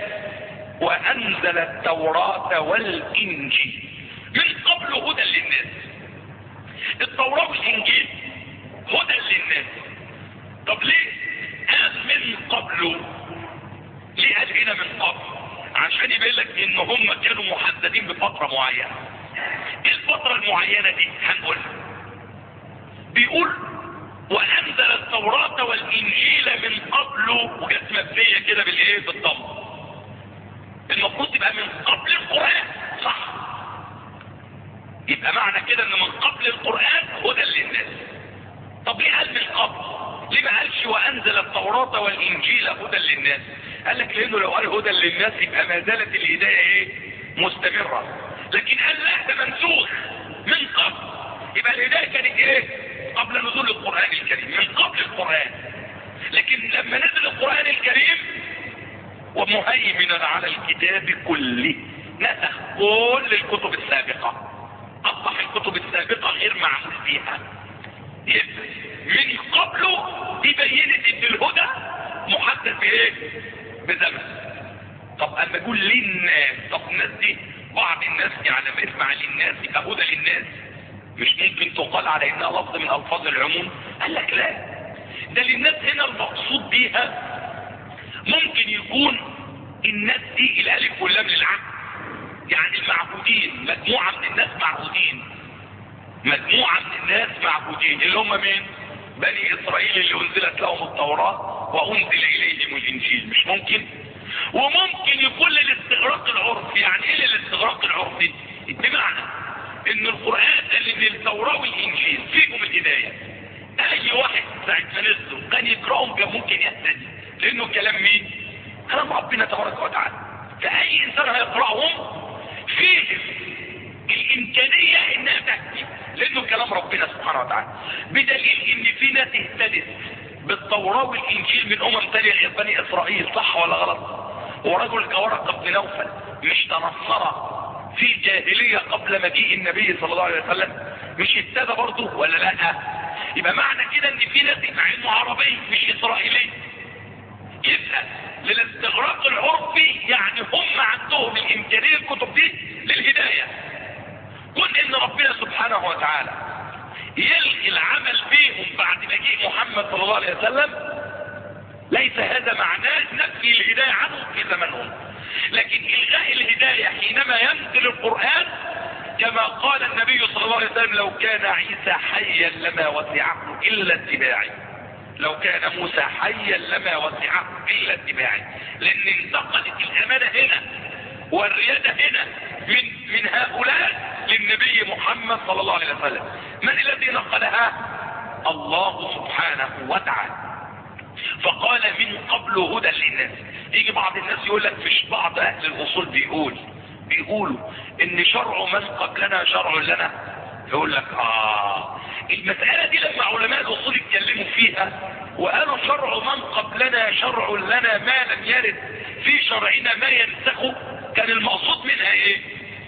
وأنزل التوراة والإنجيل من قبل هدى للناس. التوراة والإنجيل هدى للناس. طب ليه قال من قبله؟ ليه قال هنا من قبل؟ عشان يبين لك ان هم كانوا محددين بفترة معينة. ايه الفترة المعينة دي؟ هنقولها. بيقول وأنزل التوراة والإنجيل من قبله، وجت مبنية كده بالايه؟ بالضم. المفروض تبقى من قبل القرآن، صح؟ يبقى معنى كده ان من قبل القرآن هدى للناس. طب ليه قال من قبل؟ ليه ما قالش وأنزل التوراة والإنجيل هدى للناس؟ قال لك لأنه لو قال هدى للناس يبقى ما زالت الهداية ايه؟ مستمرة. لكن قال لا، ده منسوخ من قبل، يبقى الهداية كانت ايه؟ قبل نزول القرآن الكريم، من قبل القرآن. لكن لما نزل القرآن الكريم ومهيمنا على الكتاب كله نسخ كل الكتب السابقة، أصبح الكتب السابقة غير معمول فيها. من قبله دي بينت ان الهدى محدد بايه؟ بزمن. طب اما اقول للناس، طب الناس دي بعض الناس يعني لما يسمع للناس يبقى هدى للناس، مش ممكن تقال على انها لفظ من الفاظ العموم؟ قال لك لا، ده للناس هنا المقصود بيها ممكن يكون الناس دي الالف واللام للعهد، يعني المعبودين، مجموعة من الناس معبودين، مجموعة من الناس معبودين اللي هم مين؟ بني اسرائيل اللي انزلت لهم التوراة وانزل اليهم الانجيل. مش ممكن؟ وممكن يكون للاستغراق العرفي. يعني ايه للاستغراق العرفي؟ بمعنى ان القرآن قال ان التوراة والانجيل فيهم الهداية، اي واحد ساعة ما نزلوا كان يقرأهم كان ممكن يهتدي، لانه كلام مين؟ كلام ربنا تبارك وتعالى. فاي انسان هيقرأهم فيه الامكانية انها تهدي، لانه كلام ربنا سبحانه وتعالى. بدليل ان في ناس اهتدت بالتوراة والانجيل من تانية غير بني اسرائيل، صح ولا غلط؟ ورجل كورقة بن نوفل مش تنصر في الجاهلية قبل مجيء النبي صلى الله عليه وسلم؟ مش اهتدى برضه ولا لا؟ يبقى معنى كده ان في ناس مع انه عربي مش اسرائيلي، يبقى للاستغراق العرفي، يعني هم عندهم الامكانية الكتب دي للهداية. كون ان ربنا سبحانه وتعالى يلغي العمل بيهم بعد مجيء محمد صلى الله عليه وسلم ليس هذا معناه نفي الهداية عنهم في زمنهم، لكن الغاء الهداية حينما ينزل القرآن كما قال النبي صلى الله عليه وسلم لو كان عيسى حيا لما وسعه الا اتباعي. لو كان موسى حيا لما وسعه الا اتباعي، لان انتقلت الامانة هنا والريادة هنا من هؤلاء للنبي محمد صلى الله عليه وسلم. من الذي نقلها؟ الله سبحانه وتعالى. فقال من قبل هدى للناس. يجي بعض الناس يقول لك فيش بعض اهل الاصول بيقولوا ان شرع من قبلنا شرع لنا. يقول لك المسألة دي لما علماء الاصول اتكلموا فيها وقالوا شرع من قبلنا شرع لنا ما لم يرد في شرعنا ما ينسخه، كان المقصود منها ايه؟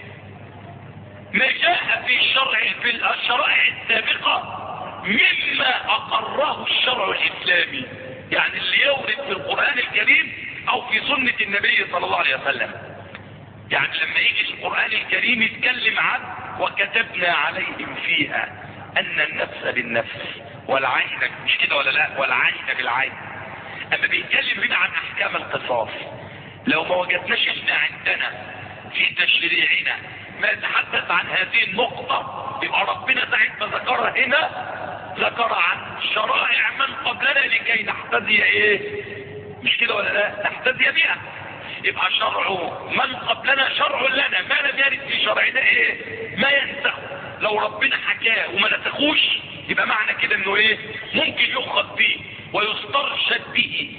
ما جاء في الشرائع السابقة مما اقره الشرع الاسلامي، يعني اللي يورد في القرآن الكريم او في سنة النبي صلى الله عليه وسلم. يعني لما يجي القرآن الكريم يتكلم عن وكتبنا عليهم فيها ان النفس بالنفس والعين، مش كده ولا لا؟ والعين بالعين. اما بيتكلم هنا عن احكام القصاص، لو ما وجدناش احنا عندنا في تشريعنا ما يتحدث عن هذه النقطة، يبقى ربنا ساعة ما ذكرها هنا ذكر عن شرائع من قبلنا لكي نحتذي ايه؟ مش كده ولا لا؟ نحتذي بها. يبقى شرع من قبلنا شرع لنا ما لم يرد في شرعنا ايه؟ ما ينسخ. لو ربنا حكاه وما نسخوش يبقى معنى كده انه ايه؟ ممكن يؤخذ به ويسترشد به،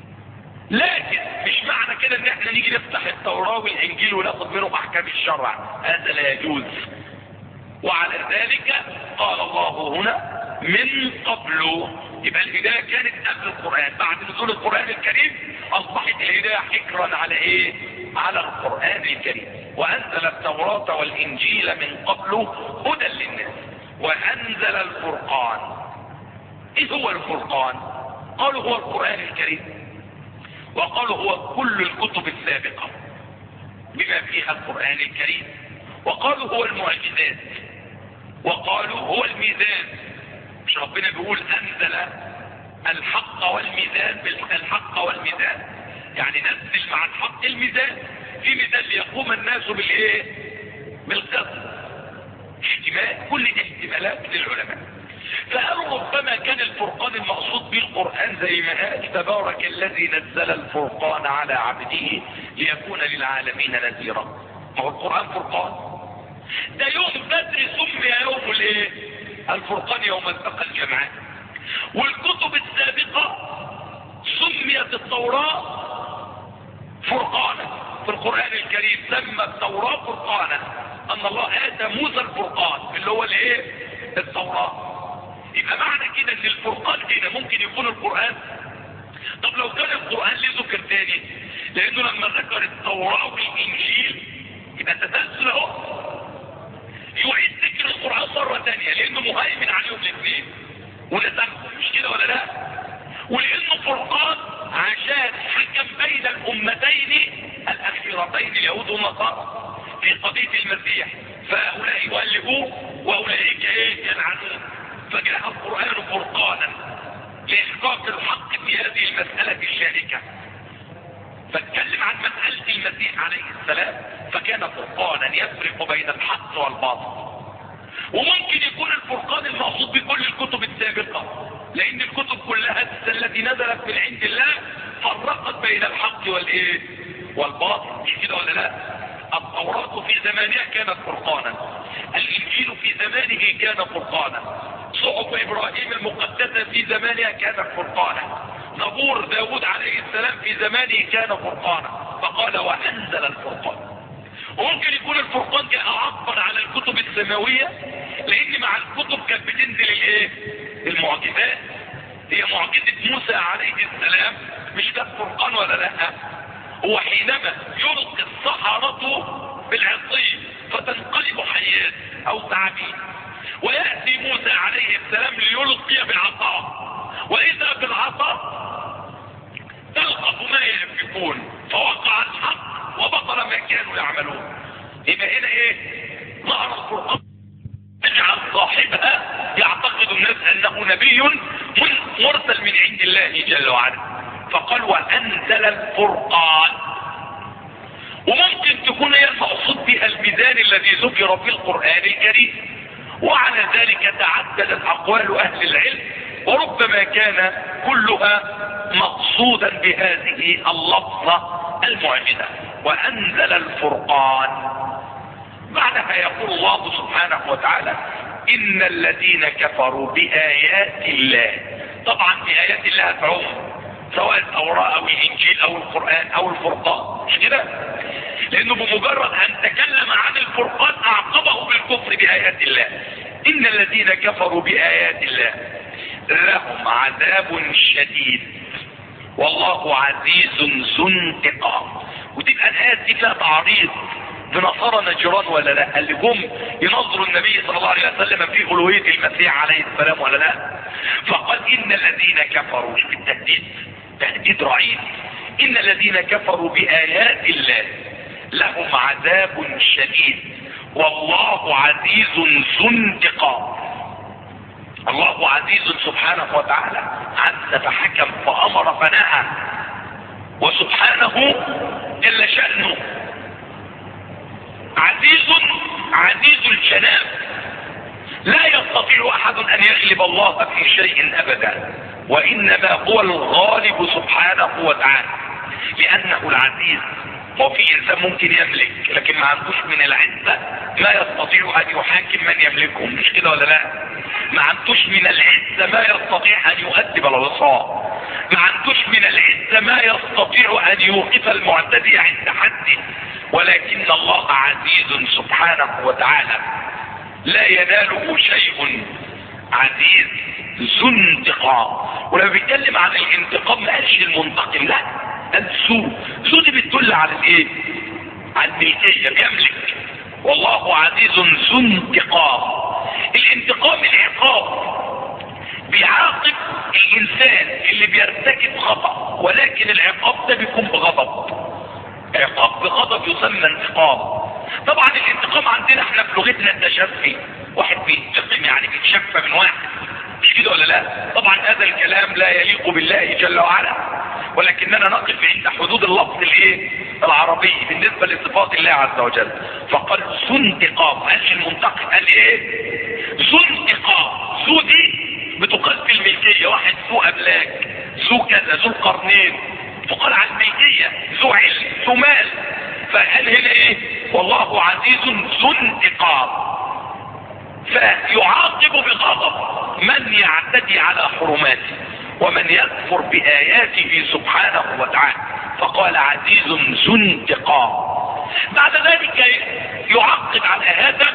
لكن مش معنى كده ان احنا نيجي نفتح التوراة والانجيل وناخد منهم احكام الشرع، هذا لا يجوز. وعلى ذلك قال الله هنا من قبله. يبقى الهداية كانت قبل القرآن، بعد نزول القرآن الكريم اصبحت الهداية حكرا على ايه؟ على القرآن الكريم. وانزل التوراة والانجيل من قبله هدى للناس وانزل الفرقان. ايه هو الفرقان؟ قالوا هو القرآن الكريم، وقالوا هو كل الكتب السابقة بما فيها القرآن الكريم، وقالوا هو المعجزات، وقالوا هو الميزان. مش ربنا بيقول انزل الحق والميزان بالحق والميزان، يعني نزل مع الحق الميزان، في ميزان ليقوم الناس بالايه؟ بالقسط. احتمال، كل دي احتمالات للعلماء. فقالوا ربما كان الفرقان المقصود به القرآن زي ما قال تبارك الذي نزل الفرقان على عبده ليكون للعالمين نذيرا. ما هو القرآن فرقان. ده يوم بدر سمي يوم الايه؟ الفرقان يوم التقى الجمعان. والكتب السابقة سميت التوراة فرقانا. في القرآن الكريم سمى التوراة فرقانا، ان الله اتى موسى الفرقان اللي هو الايه؟ التوراة. يبقى معنى كده ان الفرقان هنا ممكن يكون القرآن. طب لو كان القرآن ليه ذكر تاني؟ لانه لما ذكر التوراة والانجيل يبقى تسلسل اهو، يعيد ذكر القرآن مرة تانية لانه مهيمن عليهم الاثنين ونسخهم، مش كده ولا لا؟ ولانه فرقان عشان حكم بين الامتين الاخيرتين اليهود والنصارى في قضية المسيح، فهؤلاء يؤلفوه واولئك ايه؟ يلعنون. فجاء القرآن فرقانا لإحقاق الحق في هذه المسألة الشائكة. فاتكلم عن مسألة المسيح عليه السلام فكان فرقانا يفرق بين الحق والباطل. وممكن يكون الفرقان المقصود بكل الكتب السابقة، لأن الكتب كلها التي نزلت من عند الله فرقت بين الحق والايه؟ والباطل، مش كده ولا لا؟ التوراة في زمانها كانت فرقانا، الانجيل في زمانه كان فرقانا، صحف ابراهيم المقدسة في زمانها كانت فرقانا، زبور داود عليه السلام في زمانه كان فرقانا. فقال وانزل الفرقان. وممكن يكون الفرقان جاء عطفا على الكتب السماوية، لان مع الكتب كانت بتنزل الايه؟ المعجزات. هي معجزة موسى عليه السلام مش كانت فرقان ولا لا؟ هو حينما يلقي السحرة بالعصي فتنقلب حيات او تعابين، ويأتي موسى عليه السلام ليلقي بالعصا، واذا بالعصا تلقف ما ينفقون فوقع الحق وبطل ما كانوا يعملون. يبقى هنا ايه؟ ظهر الفرقان يجعل صاحبها يعتقد الناس انه نبي مرسل من عند الله جل وعلا. فقال وانزل الفرقان. وممكن تكون هي المقصود بها الميزان الذي ذكر في القرآن الكريم. وعلى ذلك تعددت اقوال اهل العلم، وربما كان كلها مقصودا بهذه اللفظة المعجزة. وانزل الفرقان، بعدها يقول الله سبحانه وتعالى ان الذين كفروا بآيات الله، طبعا بآيات الله تعم سواء التوراة او الانجيل او القرآن او الفرقان، مش كده؟ لانه بمجرد ان تكلم عن الفرقان اعقبه بالكفر بآيات الله. ان الذين كفروا بآيات الله لهم عذاب شديد والله عزيز ذو انتقام. وتبقى الآيات دي فيها تعريض بنصارى نجران ولا لا؟ اللي جم ينظروا النبي صلى الله عليه وسلم في ألوهية المسيح عليه السلام ولا لا؟ فقال ان الذين كفروا، شوف التهديد، تهديد رعيل، ان الذين كفروا بآيات الله لهم عذاب شديد والله عزيز ذو انتقام. الله عزيز سبحانه وتعالى عز فحكم فأمر فنهى، وسبحانه جل شأنه عزيز الجناب، لا يستطيع احد ان يغلب الله في شيء ابدا، وانما هو الغالب سبحانه وتعالى لانه العزيز. وفي انسان ممكن يملك لكن ما عندوش من العزة ما يستطيع ان يحاكم من يملكهم، مش كده ولا لا؟ ما عندوش من العزة ما يستطيع ان يؤدب العصاة، ما عندوش من العزة ما يستطيع ان يوقف المعتدي عند حده، ولكن الله عزيز سبحانه وتعالى لا يناله شيء، عزيز ذو انتقام. ولما بيتكلم عن الانتقام ما قالش المنتقم، لا، ذو دي بتدل على الايه؟ على الملكية، بيملك. والله عزيز ذو انتقام. الانتقام العقاب، بيعاقب الانسان اللي بيرتكب خطأ، ولكن العقاب ده بيكون بغضب. عقاب بغضب يسمى انتقام. طبعا الانتقام عندنا احنا في لغتنا التشفي، واحد بينتقم يعني بيتشفى من واحد، مش كده ولا لا؟ طبعا هذا الكلام لا يليق بالله جل وعلا، ولكننا نقف عند حدود اللفظ الايه؟ العربي بالنسبة لصفات الله عز وجل. فقال ذو انتقام، قالش المنتقم، قال ايه؟ ذو انتقام. ذو دي بتقال في الملكية، واحد ذو املاك، ذو كذا، ذو القرنين، فقال عن الملكية، ذو علم، ذو مال. فقال هنا ايه؟ والله عزيز ذو انتقام، فيعاقب بغضب من يعتدي على حرماته ومن يكفر بآياته سبحانه وتعالى. فقال عزيز ذو انتقام. بعد ذلك يعقب على هذا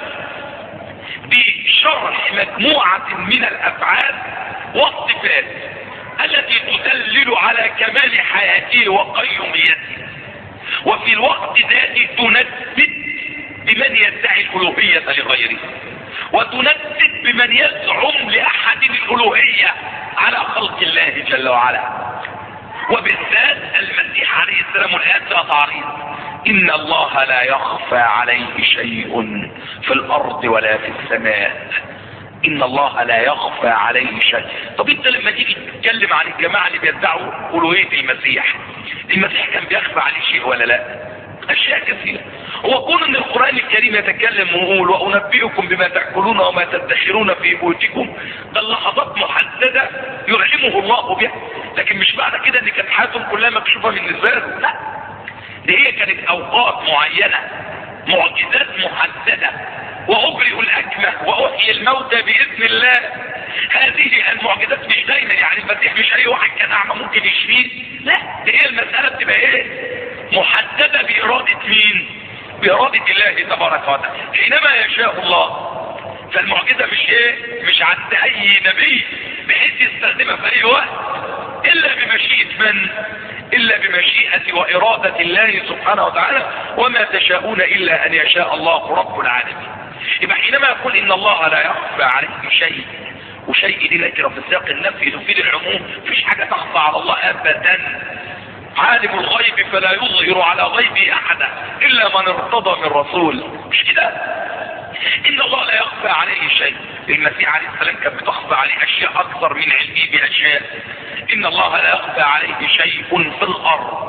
بشرح مجموعة من الأفعال والصفات التي تدلل على كمال حياته وقيوميته، وفي الوقت ذاته تندد بمن يدعي الألوهية لغيره، وتندد بمن يزعم لأحد الألوهية على خلق الله جل وعلا. وبالذات المسيح عليه السلام الآن تعريض إن الله لا يخفى عليه شيء في الأرض ولا في السماء. إن الله لا يخفى عليه شيء. طب انت لما تيجي تتكلم عن الجماعة اللي بيدعوا ألوهية المسيح كان بيخفى عليه شيء ولا لا؟ أشياء كثيرة. هو كون ان القرآن الكريم يتكلم ويقول وأنبئكم بما تأكلون وما تدخرون في بيوتكم، ده اللحظات محددة يرحمه الله بها، لكن مش معنى كده ان كانت حياتهم كلها مكشوفة بالنسبة له، لا، دي هي كانت أوقات معينة، معجزات محددة، وأبرئ الأكمه وأحيي الموتى بإذن الله. هذه المعجزات مش دايما، يعني المسيح مش أي واحد كان أعمى ممكن يشفيه، لا، دي هي المسألة بتبقى إيه؟ محددة بإرادة مين؟ بإرادة الله تبارك وتعالى، حينما يشاء الله. فالمعجزة مش ايه؟ مش عند اي نبي بحيث يستخدمها في اي وقت الا بمشيئة من؟ الا بمشيئة وإرادة الله سبحانه وتعالى، وما تشاءون الا ان يشاء الله رب العالمين. يبقى حينما يقول ان الله لا يخفى عليه شيء، وشيء دي نكرة في سياق النفي تفيد العموم، مفيش حاجة تخفى على الله ابدا. عالم الغيب فلا يظهر على غيبه احدا الا من ارتضى من رسول، مش كده؟ ان الله لا يخفى عليه شيء. المسيح عليه السلام كان بتخفى عليه اشياء اكثر من علمه باشياء. ان الله لا يخفى عليه شيء في الارض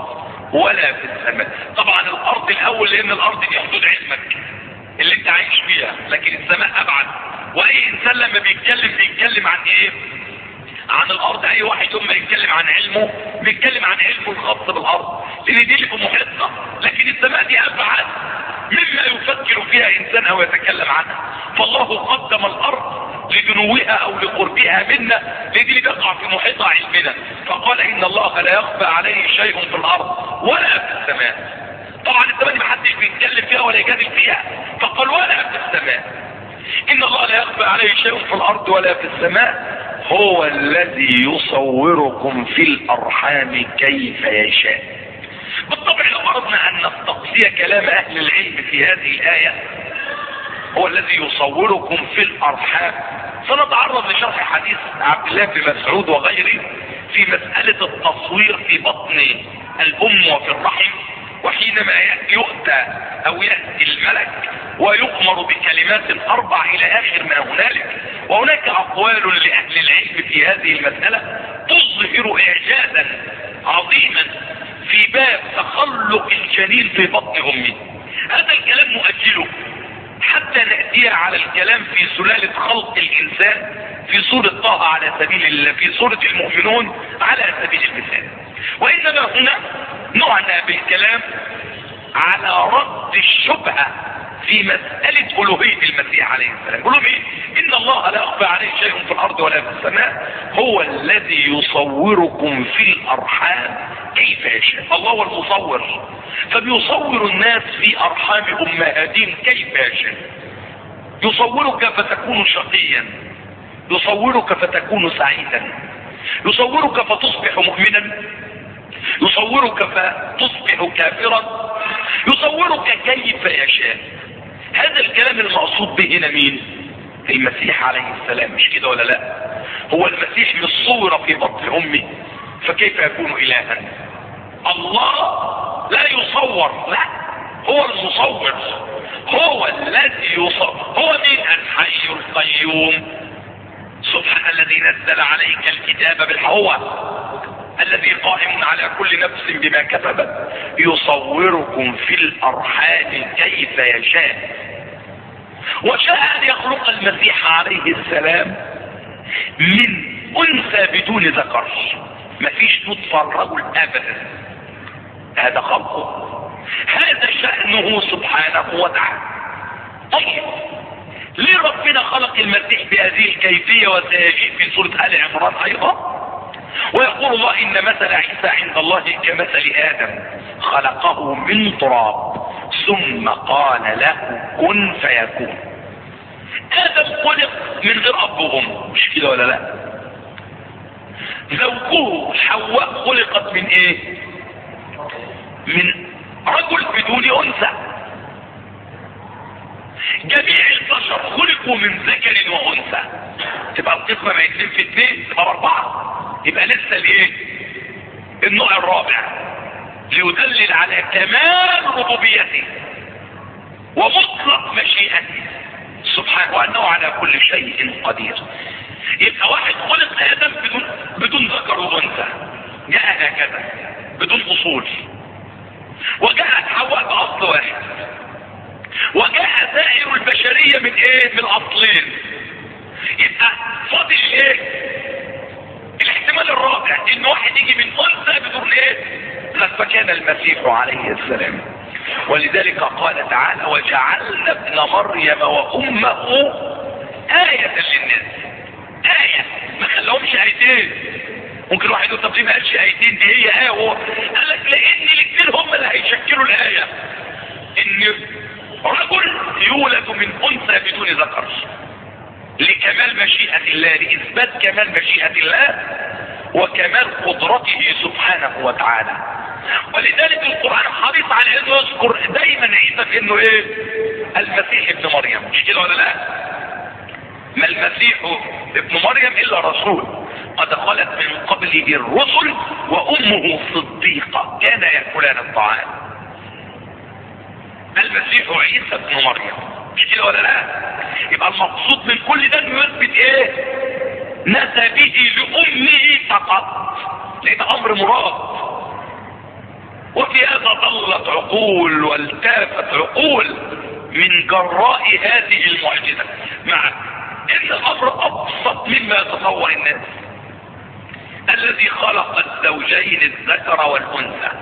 ولا في السماء. طبعا الارض الاول، لان الارض دي حدود علمك اللي انت عايش فيها، لكن السماء ابعد. واي انسان لما بيتكلم عن ايه؟ عن الارض. اي واحد يوم ما يتكلم عن علمه بيتكلم عن علمه الخاص بالارض، لان دي اللي في محيطنا. لكن السماء دي ابعد مما يفكر فيها انسان او يتكلم عنها. فالله قدم الارض لدنوها او لقربها منا، لدي اللي تقع في محيط علمنا. فقال ان الله لا يخفى عليه شيء في الارض ولا في السماء. طبعا السماء دي محدش بيتكلم فيها ولا يجادل فيها، فقال ولا في السماء. ان الله لا يخفى عليه شيء في الارض ولا في السماء، هو الذي يصوركم في الارحام كيف يشاء. بالطبع لو اردنا ان نستقصي كلام اهل العلم في هذه الايه، هو الذي يصوركم في الارحام، سنتعرض لشرح حديث عبد الله بن مسعود وغيره في مسألة التصوير في بطن الام وفي الرحم. وحينما يؤتى او يأتي الملك ويؤمر بكلمات 4 الى اخر ما هنالك. وهناك اقوال لاهل العلم في هذه المسألة تظهر اعجازا عظيما في باب تخلق الجنين في بطن امه. هذا الكلام مؤجله حتى نأتي على الكلام في سلالة خلق الانسان في سورة طه على سبيل الله، في سورة المؤمنون على سبيل المثال. وانما هنا نعنى بالكلام على رد الشبهة في مسألة ألوهية المسيح عليه السلام. يقولون ايه؟ ان الله لا يخفى عليه شيء في الارض ولا في السماء، هو الذي يصوركم في الارحام كيف يشاء. الله هو المصور، فبيصور الناس في ارحام امهاتهم كيف يشاء. يصورك فتكون شقيا، يصورك فتكون سعيدا، يصورك فتصبح مؤمنا، يصورك فتصبح كافرا، يصورك كيف يشاء. هذا الكلام المقصود به هنا مين؟ المسيح عليه السلام، مش كده ولا لا؟ هو المسيح مصور في بطن امه، فكيف يكون الها؟ الله لا يصور، لا، هو المصور، هو الذي يصور. هو مين؟ الحي القيوم، سبحان الذي نزل عليك الكتاب بالحق، هو الذي قائم على كل نفس بما كسبت، يصوركم في الارحام كيف يشاء. وشاء ان يخلق المسيح عليه السلام من انثى بدون ذكر، مفيش نطفه الرجل ابدا، هذا خلقه، هذا شأنه سبحانه وتعالى. طيب ليه ربنا خلق المسيح بهذه الكيفية؟ وسيجيء في سورة آل عمران ايضا. ويقول الله ان مثل عيسى عند الله كمثل ادم، خلقه من تراب ثم قال له كن فيكون. ادم خلق من غير اب وام، مش كده ولا لا؟ زوجه حواء خلقت من ايه؟ من رجل بدون انثى. جميع البشر خلقوا من ذكر وانثى. تبقى القسمة ما 2 في 2 تبقى 4، يبقى لسه الايه؟ النوع الرابع، ليدلل على كمال ربوبيته ومطلق مشيئته سبحانه وانه على كل شيء قدير. يبقى واحد خلق ادم بدون ذكر وانثى، جاء هكذا بدون اصول، وجاءت حواء باصل واحد، وجاء سائر البشرية من ايه؟ من اصلين. يبقى فاضل ايه؟ الاحتمال الرابع، ان واحد يجي من انثى بدون ايه؟ فكان المسيح عليه السلام. ولذلك قال تعالى وجعلنا ابن مريم وامه آية للناس. آية، ما خلوهمش آيتين. ممكن واحد يقول طب ليه ما قالش آيتين؟ دي هي آية. وهو قال لك لان الاثنين هم اللي هيشكلوا الآية. ان رجل يولد من انثى بدون ذكر لكمال مشيئة الله، لإثبات كمال مشيئة الله وكمال قدرته سبحانه وتعالى. ولذلك القرآن حريص على انه يذكر دايما عيسى في انه ايه؟ المسيح ابن مريم، مش كده ولا لا؟ ما المسيح ابن مريم الا رسول قد خلت من قبله الرسل وامه صديقة كان يأكلان الطعام. المسيح عيسى ابن مريم، مش كده ولا لا؟ يبقى المقصود من كل ده انه يثبت ايه؟ نسبه لامه فقط، لان امر مراد. وفي هذا ضلت عقول والتافت عقول من جراء هذه المعجزة، مع ان الامر ابسط مما يتصور الناس. الذي خلق الزوجين الذكر والانثى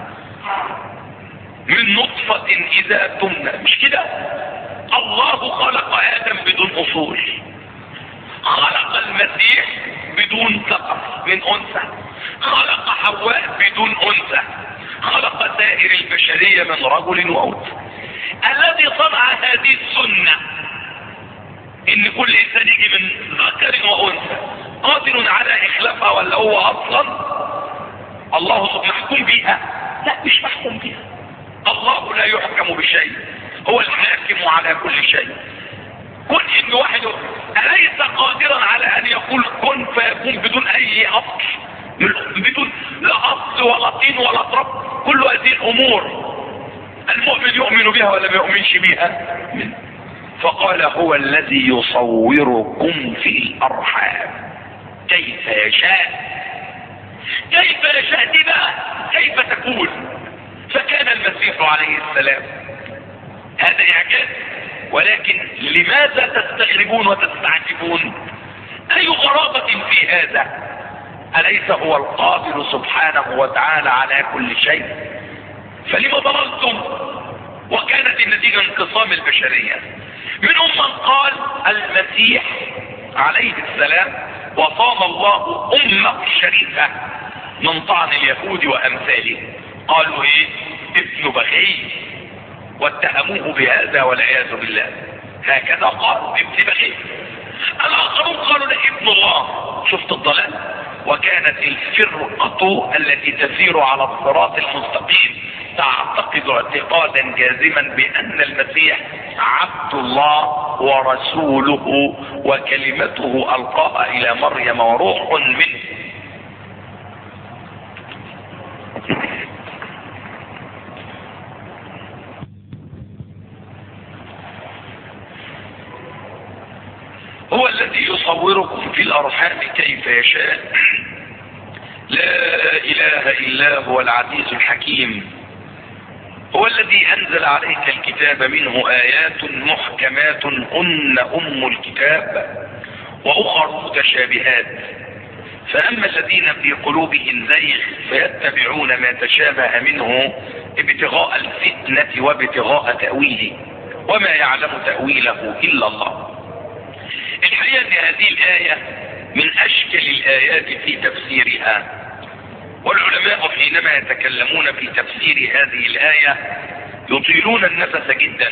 من نطفة اذا تمنى، مش كده؟ الله خلق ادم بدون اصول، خلق المسيح بدون ذكر من انثى، خلق حواء بدون انثى، خلق سائر البشرية من رجل وانثى. الذي صنع هذه السنة ان كل انسان يجي من ذكر وانثى قادر على اخلافها ولا هو اصلا الله سبحانه محكوم بها؟ لا، مش محكوم بها. الله لا يحكم بشيء، هو الحاكم على كل شيء. كن ان واحد اليس قادرا على ان يقول كن فيكون بدون اي اصل، بدون لا اصل ولا طين ولا تراب؟ كل هذه الامور المؤمن يؤمن بها ولا ما يؤمنش بها؟ فقال هو الذي يصوركم في الارحام كيف يشاء. كيف يشاء دي بقى كيف تكون؟ فكان المسيح عليه السلام. هذا اعجاز، ولكن لماذا تستغربون وتستعجبون؟ اي غرابة في هذا؟ أليس هو القادر سبحانه وتعالى على كل شيء؟ فلما ضللتم؟ وكانت النتيجة انقسام البشرية. منهم من قال المسيح عليه السلام وصان الله أمة الشريفة من طعن اليهود وأمثاله، قالوا ايه؟ ابن بغي، واتهموه بهذا والعياذ بالله. هكذا قالوا ابن بغي. الآخرون قالوا لا، ابن الله. شفت الضلال؟ وكانت الفرقة التي تسير على الصراط المستقيم تعتقد اعتقادا جازما بأن المسيح عبد الله ورسوله وكلمته ألقاها إلى مريم وروح منه. هو الذي يصوركم في الأرحام كيف يشاء، لا إله إلا هو العزيز الحكيم. هو الذي أنزل عليك الكتاب منه آيات محكمات هن أم الكتاب وأخر متشابهات، فأما الذين في قلوبهم زيغ فيتبعون ما تشابه منه ابتغاء الفتنة وابتغاء تأويله وما يعلم تأويله إلا الله. الحقيقة ان هذه الآية من اشكل الآيات في تفسيرها، والعلماء حينما يتكلمون في تفسير هذه الآية يطيلون النفس جدا،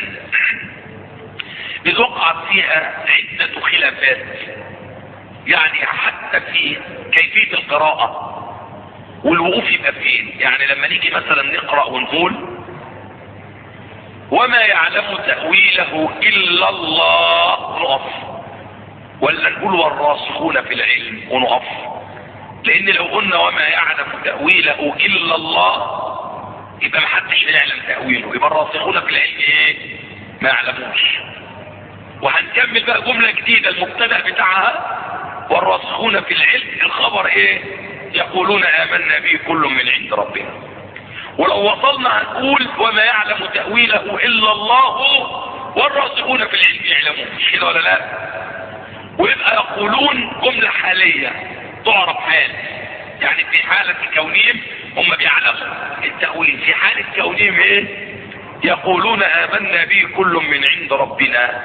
إذ وقعت فيها عدة خلافات، يعني حتى في كيفية القراءة والوقوف يبقى فين. يعني لما نيجي مثلا نقرأ ونقول وما يعلم تأويله إلا الله نقف، ولا نقول والراسخون في العلم ونقف؟ لان لو قلنا وما يعلم تأويله الا الله يبقى محدش يعلم تأويله، يبقى الراسخون في العلم ايه؟ ما يعلموش. وهنكمل بقى جملة جديدة المبتدأ بتاعها والراسخون في العلم، الخبر ايه؟ يقولون آمنا به كل من عند ربنا. ولو وصلنا هنقول وما يعلم تأويله الا الله والراسخون في العلم يعلمون، مش كده ولا لا؟ ويبقى يقولون جملة حالية تعرف حال، يعني في حالة كونهم هم بيعلموا التأويل، في حالة كونهم ايه؟ يقولون آمنا به كل من عند ربنا.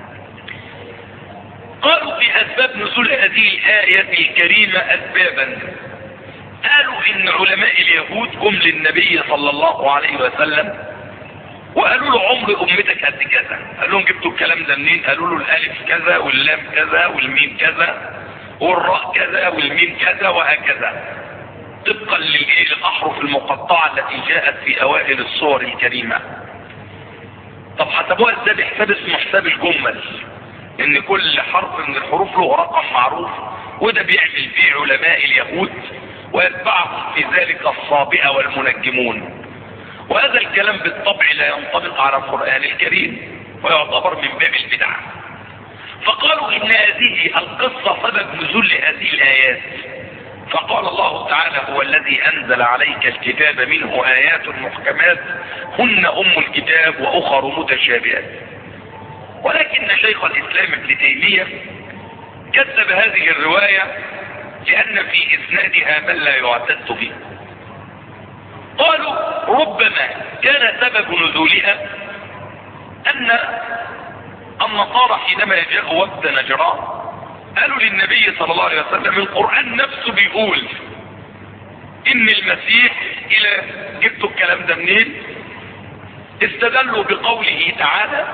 قالوا في اسباب نزول هذه الآية الكريمة اسبابا، قالوا ان علماء اليهود جم للنبي صلى الله عليه وسلم وقالوا له عمر امتك قد كذا. قال لهم جبتوا الكلام ده منين؟ قالوا له الالف كذا واللام كذا والميم كذا والراء كذا والميم كذا وهكذا، طبقا للاحرف المقطعه التي جاءت في اوائل الصور الكريمه. طب حسبوها ازاي؟ بحساب اسمه حساب الجمل، ان كل حرف من الحروف له رقم معروف، وده بيعمل فيه علماء اليهود ويتبعهم في ذلك الصابئه والمنجمون. وهذا الكلام بالطبع لا ينطبق على القرآن الكريم ويعتبر من باب البدع. فقالوا ان هذه القصة سبب نزول لهذه الآيات، فقال الله تعالى: هو الذي انزل عليك الكتاب منه ايات محكمات هن ام الكتاب واخر متشابهات. ولكن شيخ الاسلام ابن تيمية كذب هذه الرواية لان في اسنادها من لا يعتد به. قالوا ربما كان سبب نزولها ان النصارى حينما جاءوا وفد نجران قالوا للنبي صلى الله عليه وسلم: القرآن نفسه بيقول ان المسيح الى، جبتوا الكلام ده منين؟ استدلوا بقوله تعالى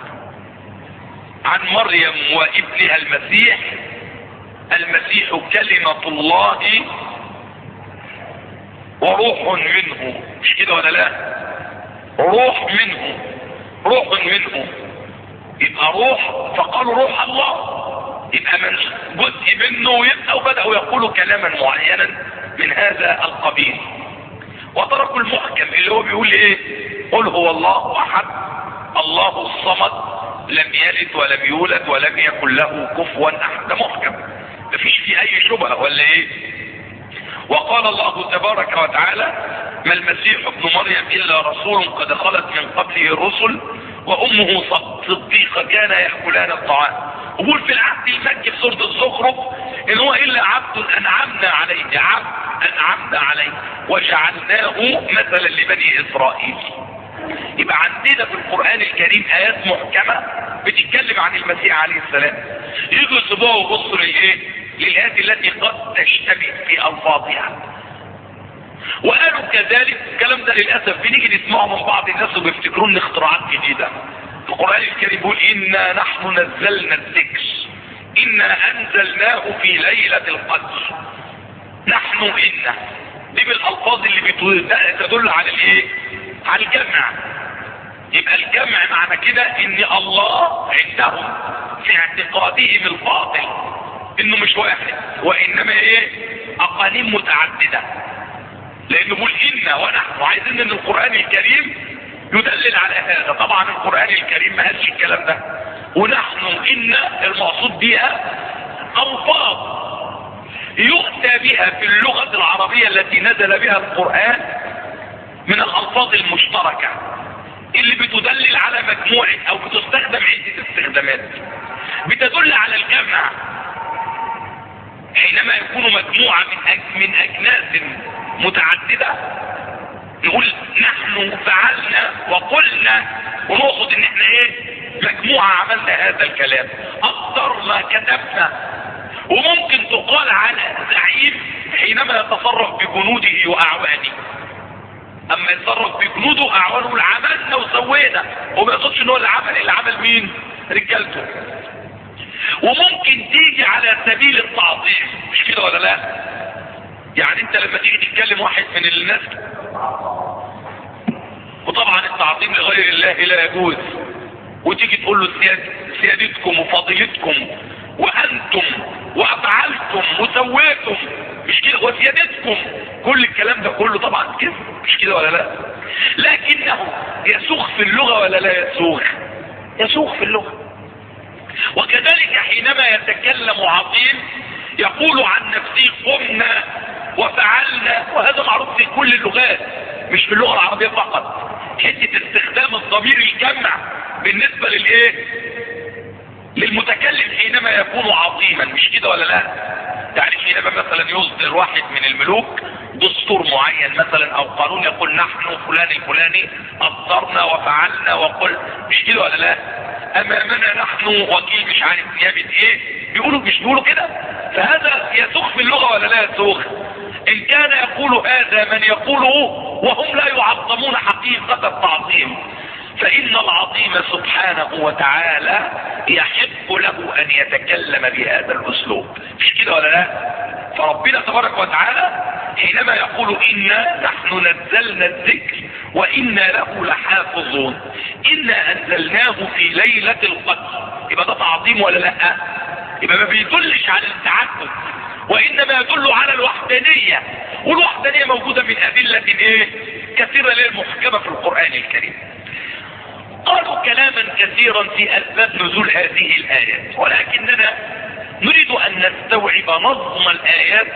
عن مريم وابنها المسيح: المسيح كلمة الله وروح منه. مش كده ولا لا؟ روح منه، روح منه، يبقى روح، فقالوا روح الله، يبقى من جزء منه يبقى، وبدأوا يقولوا كلاما معينا من هذا القبيل، وتركوا المحكم اللي هو بيقول ايه؟ قل هو الله احد الله الصمد لم يلد ولم يولد ولم يكن له كفوا احد. ده محكم مفيش فيه اي شبهه ولا ايه؟ وقال الله تبارك وتعالى: ما المسيح ابن مريم الا رسول قد خلت من قبله الرسل وامه صديقه كان ياكلان الطعام. وقول في العهد المكي في سوره الزخرف ان هو الا عبد انعمنا عليه، عبد انعمنا عليه وجعلناه مثلا لبني اسرائيل. يبقى عندنا في القرآن الكريم آيات محكمة بتتكلم عن المسيح عليه السلام. يجوا يسيبوها ويبصوا للايه؟ للآيات التي قد تشتبه في ألفاظها. وقالوا كذلك الكلام ده للأسف بنيجي نسمعه من بعض الناس وبيفتكرون ان اختراعات جديدة. القرآن الكريم بيقول: إنا نحن نزلنا الذكر إنا أنزلناه في ليلة القدر. نحن إنا دي بالألفاظ اللي تدل على الايه؟ على الجمع. يبقى الجمع معنى كده ان الله عندهم في اعتقادهم الباطل انه مش واحد وانما ايه؟ اقانيم متعددة. لانه بيقول إنا ونحن، وعايزين ان القرآن الكريم يدلل على هذا. طبعا القرآن الكريم ما قالش الكلام ده. ونحن إنا المقصود بها ألفاظ يؤتى بها في اللغة العربية التي نزل بها القرآن من الألفاظ المشتركة اللي بتدلل على مجموعة او بتستخدم عدة استخدامات بتدل على الجمع. حينما يكون مجموعة من أجناس متعددة نقول نحن فعلنا وقلنا، ونقصد ان احنا ايه؟ مجموعة عملنا هذا الكلام، اكثر ما كتبنا. وممكن تقال على زعيم حينما يتصرف بجنوده واعوانه، اما يتصرف بجنوده واعوانه عملنا وسوينا، وما يقصدش ان هو اللي عمل مين؟ رجالته. وممكن تيجي على سبيل التعظيم، مش كده ولا لا؟ يعني انت لما تيجي تتكلم واحد من الناس، وطبعا التعظيم لغير الله لا يجوز، وتيجي تقول له سيادتكم وفضيلتكم وانتم وافعلتم وسويتم، مش كده؟ وسيادتكم، كل الكلام ده كله طبعا كده، مش كده ولا لا؟ لكنه يسوغ في اللغة ولا لا يسوغ؟ يسوغ في اللغة. وكذلك حينما يتكلم عظيم يقول عن نفسه قمنا وفعلنا، وهذا معروف في كل اللغات مش في اللغة العربية فقط. حتة استخدام الضمير الجمع بالنسبة للايه؟ للمتكلم حينما يكون عظيما، مش كده ولا لا؟ يعني حينما مثلا يصدر واحد من الملوك دستور معين مثلا او قانون يقول نحن فلان الفلاني اصدرنا وفعلنا وقل، مش كده ولا لا؟ امامنا نحن وكيل مش عارف نيابه ايه، مش بيقولوا كده؟ فهذا يسوغ في اللغة ولا لا يسوغ؟ ان كان يقول هذا من يقوله وهم لا يعظمون حقيقة التعظيم، فإن العظيم سبحانه وتعالى يحق له أن يتكلم بهذا الأسلوب، مش كده ولا لا؟ فربنا تبارك وتعالى حينما يقول إنا نحن نزلنا الذكر وإنا له لحافظون، إنا أنزلناه في ليلة القدر، يبقى ده تعظيم ولا لا؟ يبقى ما بيدلش على التعدد، وإنما يدل على الوحدانية، والوحدانية موجودة من أدلة إيه؟ كثيرة للمحكمة في القرآن الكريم. قالوا كلاما كثيرا في أسباب نزول هذه الآيات، ولكننا نريد أن نستوعب نظم الآيات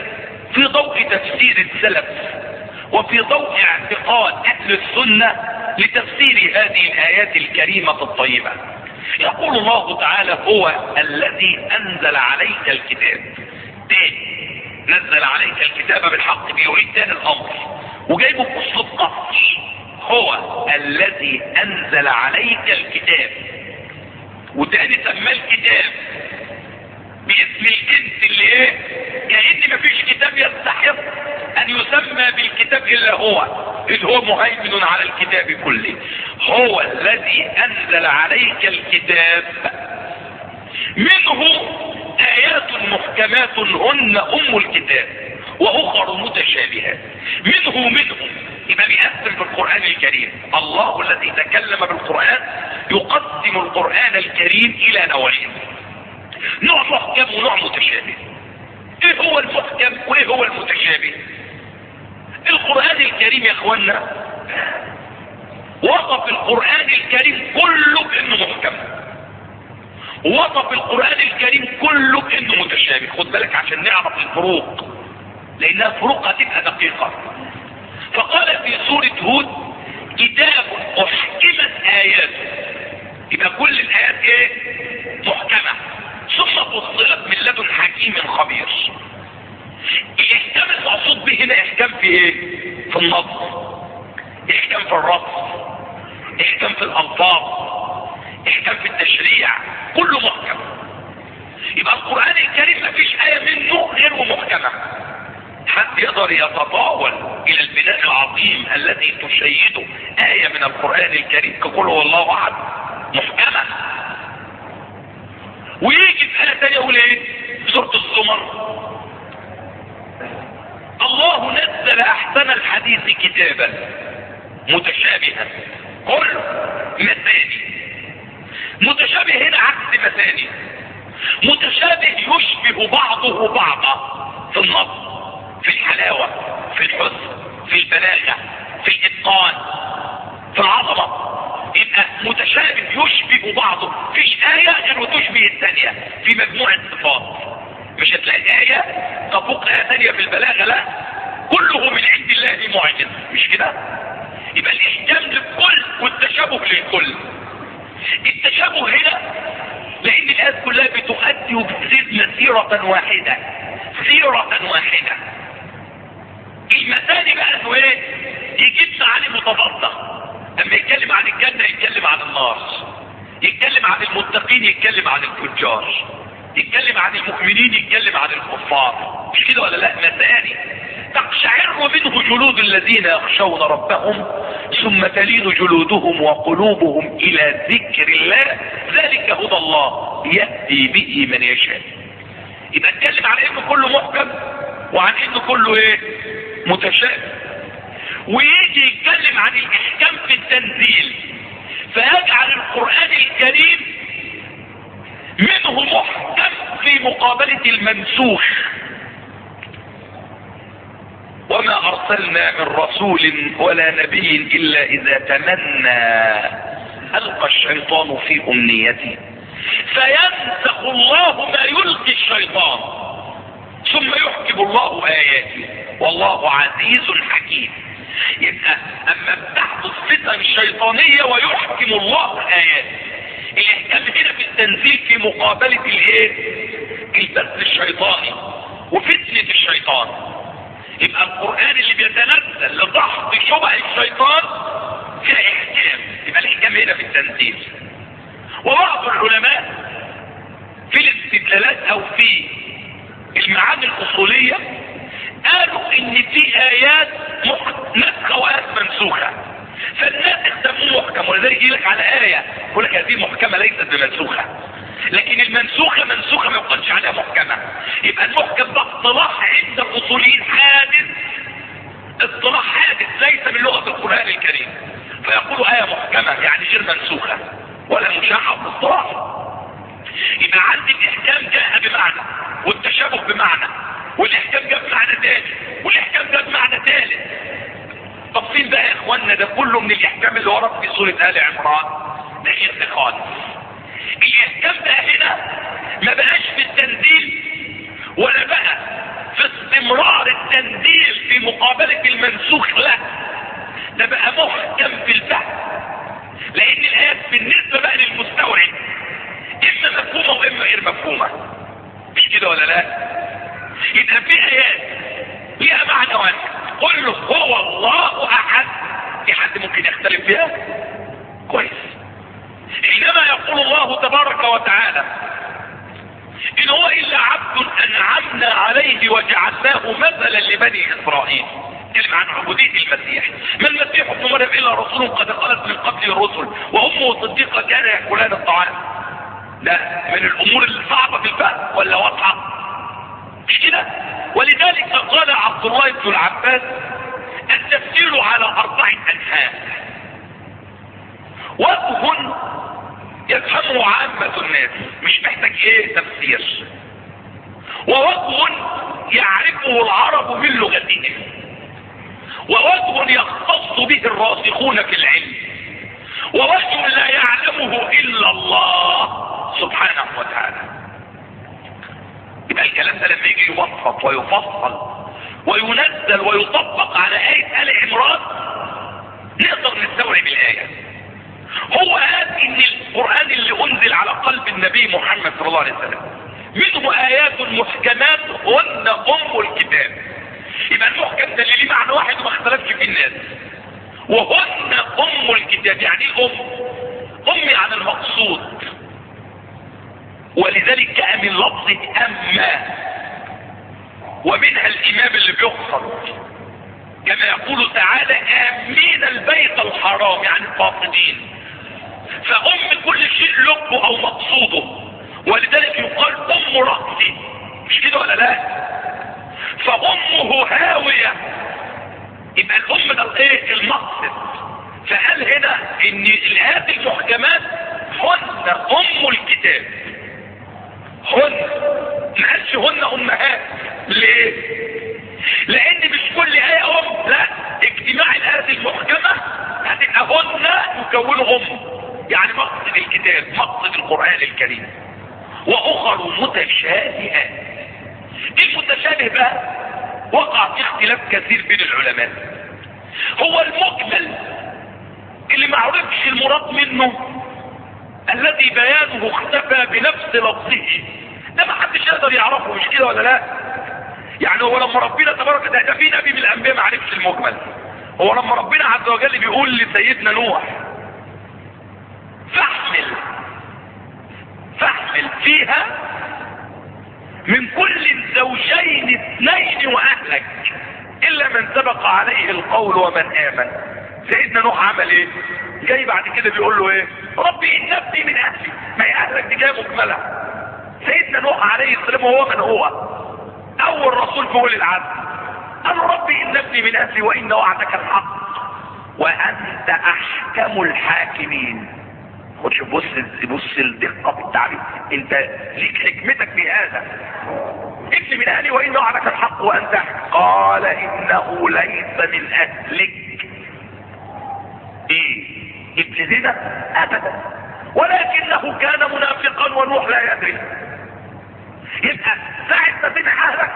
في ضوء تفسير السلف وفي ضوء اعتقاد اهل السنة لتفسير هذه الايات الكريمة الطيبة. يقول الله تعالى: هو الذي انزل عليك الكتاب. تاني نزل عليك الكتاب بالحق، بيعيد تاني الامر وجايبه باسلوب قصر. هو الذي انزل عليك الكتاب، وتاني سماه الكتاب باسم الجنس اللي ايه؟ كأن مفيش كتاب يستحق ان يسمى بالكتاب الا هو، اذ هو مهيمن على الكتاب كله. هو الذي انزل عليك الكتاب منه ايات محكمات هن ام الكتاب واخر متشابهات. منه يبقى بيقسم في القرآن الكريم. الله الذي تكلم بالقرآن يقسم القرآن الكريم الى نوعين: نوع محكم ونوع متشابه. ايه هو المحكم وايه هو المتشابه؟ القرآن الكريم يا اخوانا وصف القرآن الكريم كله بانه محكم، وصف القرآن الكريم كله بانه متشابه. خد بالك عشان نعرف الفروق، لانها فروق هتبقى دقيقة. فقال في سورة هود: كتاب احكمت اياته. يبقى كل الايات ايه؟ محكمة، ثم فصلت من لدن حكيم خبير. الاحكام المقصود به هنا احكام في ايه؟ في النص، احكام في الرص، احكام في الالفاظ، احكام في التشريع، كله محكم. يبقى القرآن الكريم ما فيش آية منه غير محكمة. حد يقدر يتطاول الى البناء العظيم الذي تشيده آية من القرآن الكريم كقول هو الله احد محكمة؟ ويجي في آية تانية يقول ايه؟ سورة الزمر: الله نزل احسن الحديث كتابا متشابها. كله مثاني. متشابه هنا عكس مثاني. متشابه يشبه بعضه بعضا في النص، في الحلاوة، في الحسن، في البلاغة، في الاتقان، في العظمة. يبقى متشابه يشبه بعضه. فيش آية غير وتشبه الثانية في مجموعة صفات. مش هتلاقي آية تفوق آية ثانية في البلاغة، لا، كله من عند الله معجز. مش كده؟ يبقى الاحكام للكل والتشابه للكل. التشابه هنا لان الآيات كلها بتؤدي وبتسير مسيرة واحدة، سيرة واحدة. المثاني بقى انه ايه؟ يجيب معاني متضادة. لما يتكلم عن الجنة يتكلم عن النار، يتكلم عن المتقين يتكلم عن الفجار، يتكلم عن المؤمنين يتكلم عن الكفار. مش كده ولا لا؟ مثاني. تقشعر منه جلود الذين يخشون ربهم ثم تلين جلودهم وقلوبهم الى ذكر الله ذلك هدى الله يهدي به من يشاء. يبقى اتكلم عن انه كله محكم وعن انه كله ايه؟ متشابه. ويجي يتكلم عن الاحكام في التنزيل فيجعل القرآن الكريم منه محكم في مقابلة المنسوخ. وما ارسلنا من رسول ولا نبي الا اذا تمنى القى الشيطان في امنيته فينسخ الله ما يلقي الشيطان ثم يحكم الله اياته والله عزيز حكيم. يبقى اما بتحدث فتن شيطانية ويحكم الله اياته. الاحكام هنا في التنزيل في مقابلة الايه؟ البث الشيطاني وفتنة الشيطان. يبقى القرآن اللي بيتنزل لضحض شبه الشيطان فيها احكام. يبقى الاحكام هنا في التنزيل. وبعض العلماء في الاستدلالات او في المعاني الاصولية قالوا ان في ايات نسخة وايات منسوخة، فالناسخ سموه محكم. ولذلك يقول لك على آية يقول لك هذه محكمة ليست بمنسوخة، لكن المنسوخة منسوخة ما يقولش عليها محكمة. يبقى المحكم ده اصطلاح عند الاصوليين حادث، اصطلاح حادث ليس من لغة القرآن الكريم. فيقولوا آية محكمة يعني غير منسوخة ولا مشاحة في الاصطلاح. يبقى عندي الاحكام جاء بمعنى والتشابه بمعنى، والاحكام جاء بمعنى ثاني والاحكام جاء بمعنى ثالث. طب فين بقى يا اخوانا ده كله من الاحكام اللي ورد في سورة آل عمران؟ ده غير خالص. الاحكام ده هنا ما بقاش في التنزيل ولا بقى في استمرار ولذلك المنسوخ له ده بقى محكم في الفهم، لان الايات بالنسبة بقى للمستوعب اما مفهومة واما غير مفهومة، مش كده ولا لا؟ يبقى في ايات ليها معنى واحد، قل له هو الله احد، في حد ممكن يختلف فيها؟ كويس. حينما يقول الله تبارك وتعالى ان هو الا عبد انعمنا عليه وجعلناه مثلا لبني اسرائيل، كلمة عن عبودية المسيح. ما المسيح ابن مريم الا رسول قد خلت من قبله الرسل وامه صديقة كان ياكلان الطعام. ده من الامور الصعبة في الفهم ولا واضحة؟ مش كده؟ ولذلك قال عبد الله بن العباس التفسير على 4 انحاء. وجه يفهمه عامة الناس مش محتاج تفسير، ووجه يعرفه العرب من لغتهم، ووجه يختص به الراسخون في العلم، ووجه لا يعلمه الا الله سبحانه وتعالى. يبقى الكلام ده لما يجي يوصف ويفصل وينزل ويطبق على آية آل عمران نقدر نستوعب الآية. هو قال ان القرآن اللي انزل على قلب النبي محمد صلى الله عليه وسلم منه آيات محكمات هن ام الكتاب. يبقى المحكم ده اللي ليه معنى واحد وما اختلفش فيه الناس، وهن ام الكتاب. يعني ايه ام يعني المقصود، ولذلك جاء من لفظة اما، ومنها الامام اللي بيقصد كما يقول تعالى امين البيت الحرام يعني القاصدين. فام كل شيء لبه او مقصوده، ولذلك يقال ام رأسه، مش كده ولا لا؟ فامه هاوية، يبقى الام ده المقصد. فقال هنا ان الآيات المحكمات هن ام الكتاب. هن ما قالش هن امهات. ليه؟ لان مش كل آية لا، اجتماع الآيات المحكمة هتبقى هن يكونوا يعني مقصد الكتاب، مقصد القرآن الكريم. واخر متشابهات. المتشابه بقى وقع في اختلاف كثير بين العلماء. هو المكمل اللي ما عرفش المراد منه الذي بيانه اختفى بنفس لفظه، ده ما حدش يقدر يعرفه، مش كده ولا لا؟ يعني هو لما ربنا تبارك ده في نبي من الانبياء ما عرفش المكمل. هو لما ربنا عز وجل بيقول لسيدنا نوح فاحمل فيها من كل زوجين 2 واهلك الا من سبق عليه القول ومن امن. سيدنا نوح عمل ايه؟ جاي بعد كده بيقول له ربي ان ابني من اهلي، ما هي اهلك دي جايه مكمله. سيدنا نوح عليه السلام وهو من هو اول رسول في اولي العزم قال ربي ان ابني من اهلي وان وعدك الحق وانت احكم الحاكمين. خدش بص الدقة في التعبير، انت ليك حكمتك في هذا. ابني من اهلي وان وعدك الحق وانت قال انه ليس من اهلك. ابن زنا؟ ابدا، ولكنه كان منافقا ونوح لا يدري. يبقى ساعة ما تبقى اهلك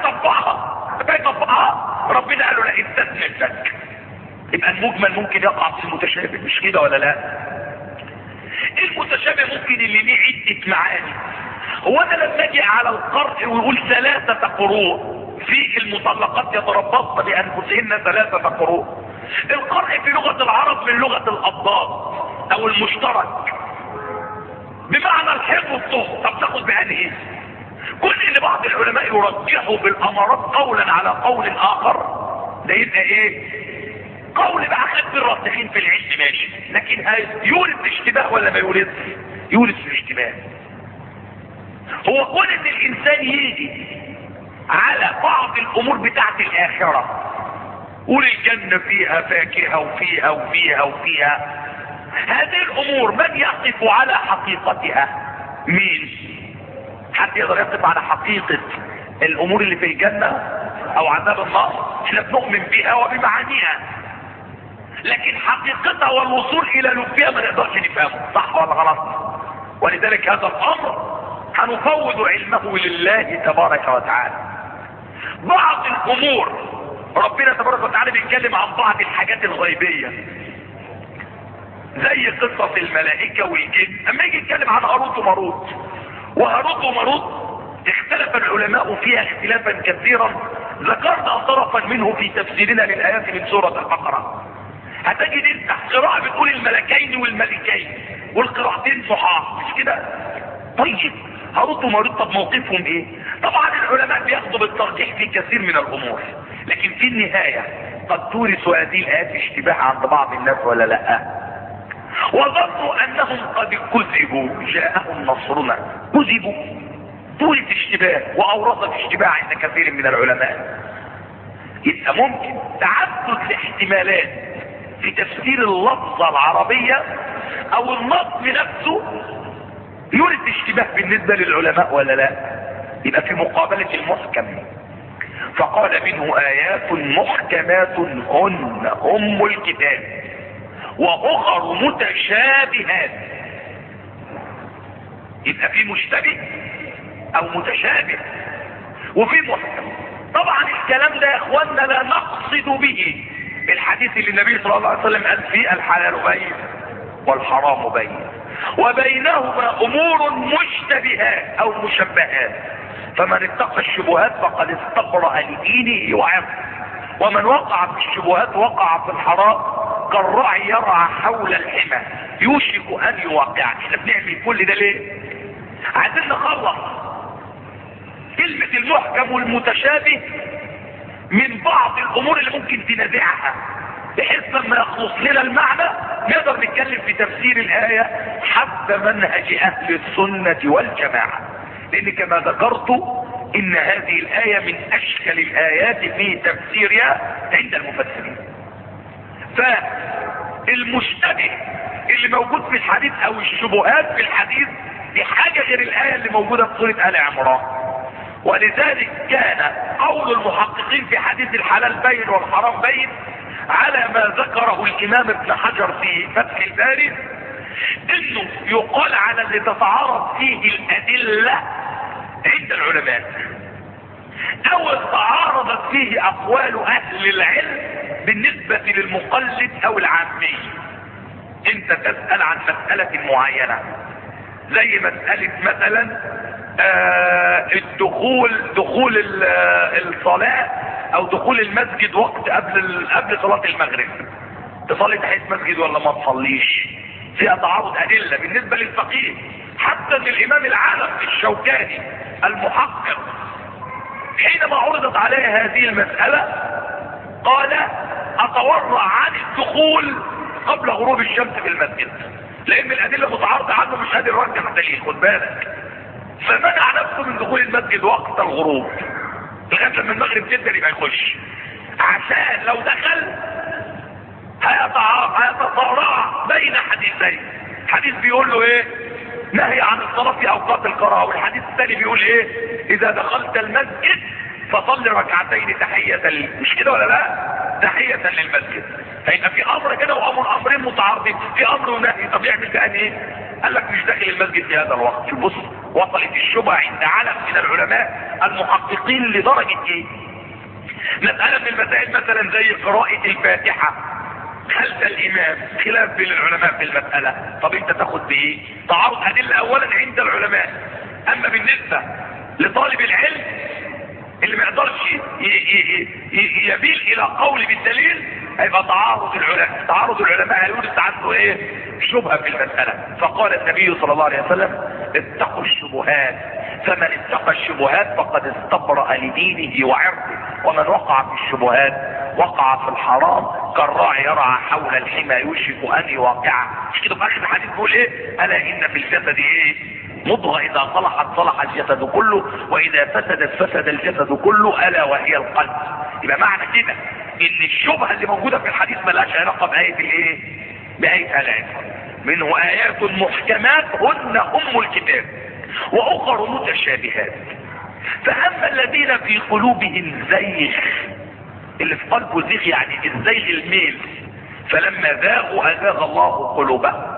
طبقها ربنا قال له لا استثنت لك. يبقى المجمل ممكن يقع في المتشابه، مش كده ولا لا؟ المتشابه ممكن اللي ليه عدة معاني. هو انا لما اجي على القرء ويقول 3 قروء في المطلقات يتربصن بانفسهن 3 قروء. القرء في لغة العرب من لغة الأضداد او المشترك بمعنى الحفظ والطهر. طب تاخد بأنهي؟ كل اللي بعض العلماء يرجحوا بالامارات قولا على قول اخر ده يبقى قول بقى خد الراسخين في العلم ماشي، لكن يورث الاشتباه ولا ما يورث؟ يورث الاشتباه. هو كون ان الانسان يجي على بعض الامور بتاعت الاخرة، قول الجنة فيها فاكهة وفيها وفيها وفيها، هذه الامور من يقف على حقيقتها؟ مين؟ حد يقدر يقف على حقيقة الامور اللي في الجنة او عذاب النار؟ احنا بنؤمن بها وبمعانيها، لكن حقيقتها والوصول الى لبها ما نقدرش نفهمه، صح ولا غلط؟ ولذلك هذا الامر هنفوض علمه لله تبارك وتعالى. بعض الامور ربنا تبارك وتعالى بيتكلم عن بعض الحاجات الغيبية زي قصة الملائكة والجن. اما يجي يتكلم عن هاروت وماروت، وهاروت وماروت اختلف العلماء فيها اختلافا كثيرا، ذكرنا طرفا منه في تفسيرنا للآيات من سورة البقرة. هتجد انت قراءة بتقول الملكين والملكين، والقراءتين صحاح، مش كده؟ طيب هاروت وماروت طب موقفهم ايه؟ طبعا العلماء بياخدوا بالترجيح في كثير من الامور، لكن في النهاية قد تورث هذه الآيات اشتباه عند بعض الناس ولا لا؟ وظنوا انهم قد كذبوا جاءهم نصرنا، كذبوا، تورث اشتباه واورثت اشتباه عند كثير من العلماء. يبقى ممكن تعدد الاحتمالات في تفسير اللفظة العربية او النص نفسه يورث اشتباه بالنسبة للعلماء ولا لا؟ يبقى في مقابلة المحكم، فقال منه آيات محكمات هن أم الكتاب وأخر متشابهات. يبقى في مشتبه أو متشابه وفي محكم. طبعا الكلام ده يا اخوانا لا نقصد به الحديث اللي النبي صلى الله عليه وسلم قال فيه الحلال بين والحرام بين وبينهما امور مشتبهات او مشبهات، فمن اتقى الشبهات فقد استبرأ لدينه وعرضه، ومن وقع في الشبهات وقع في الحرام كالراعي يرعى حول الحمى يوشك ان يوقع. احنا بنعمل كل ده ليه؟ عايزين نخلص كلمة المحكم والمتشابه من بعض الامور اللي ممكن تنازعها، بحيث لما يخلص لنا المعنى نقدر نتكلم في تفسير الآية حسب منهج اهل السنة والجماعة. لان كما ذكرت ان هذه الآية من اشكل الايات في تفسيرها عند المفسرين. فالمشتبه اللي موجود في الحديث او الشبهات في الحديث دي حاجة غير الآية اللي موجودة في سورة آل عمران. ولذلك كان قول المحققين في حديث الحلال بين والحرام بين على ما ذكره الامام ابن حجر في فتح الباري، انه يقال على اللي تتعارض فيه الادلة عند العلماء او تعارضت فيه اقوال اهل العلم بالنسبة للمقلد او العامي. انت تسأل عن مسألة معينة زي مسألة مثلا دخول الصلاة او دخول المسجد وقت قبل صلاة المغرب، تصلي تحية مسجد ولا ما تصليش؟ فيها تعارض ادلة بالنسبة للفقيه. حتى ان الامام العالم الشوكاني المحقق حينما عرضت عليه هذه المسألة قال اتورع عن الدخول قبل غروب الشمس في المسجد، لان الادلة متعارضة عنه مش قادر يرجح دليل، خد بالك. فمنع نفسه من دخول المسجد وقت الغروب لغايه لما المغرب تبدا يبقى يخش، عشان لو دخل هيتصارع بين حديثين. حديث بيقول له ايه؟ نهي عن الصلاه في اوقات الكراهه، والحديث الثاني بيقول ايه؟ اذا دخلت المسجد فصلي ركعتين تحيه مش كده ولا لا؟ تحيه للمسجد. فيبقى في امر كده امرين متعارضين، في امر ونهي. طب يعمل بقى ايه؟ قال لك مش داخل المسجد في هذا الوقت. شوف بص، وصلت الشبهه عند علم من العلماء المحققين لدرجه ايه؟ مساله من المسائل مثلا زي قراءه الفاتحه خلف الامام، خلاف بين العلماء في المساله. طب انت تاخد بايه؟ تعارض ادله اولا عند العلماء. اما بالنسبه لطالب العلم اللي ما يقدرش يميل الى قول بالدليل هيبقى تعارض العلماء هيورث عنه ايه؟ شبهه في المساله. فقال النبي صلى الله عليه وسلم اتقوا الشبهات، فمن اتقى الشبهات فقد استبرأ لدينه وعرضه، ومن وقع في الشبهات وقع في الحرام كالراعي يرعى حول الحمى يوشك ان يوقعه. مش كده في اخر الحديث بيقول ايه؟ الا ان في الجسد ايه؟ مضغة اذا صلحت صلح الجسد كله واذا فسدت فسد الجسد كله الا وهي القلب. يبقى معنى كده ان الشبهة اللي موجودة في الحديث ملهاش علاقة بآية الايه؟ بآية آل عمران. منه آيات محكمات هن أم الكتاب وأخر متشابهات. فأما الذين في قلوبهم زيغ، اللي في قلبه زيغ يعني الزيغ الميل، فلما ذاقوا أزاغ الله قلوبهم.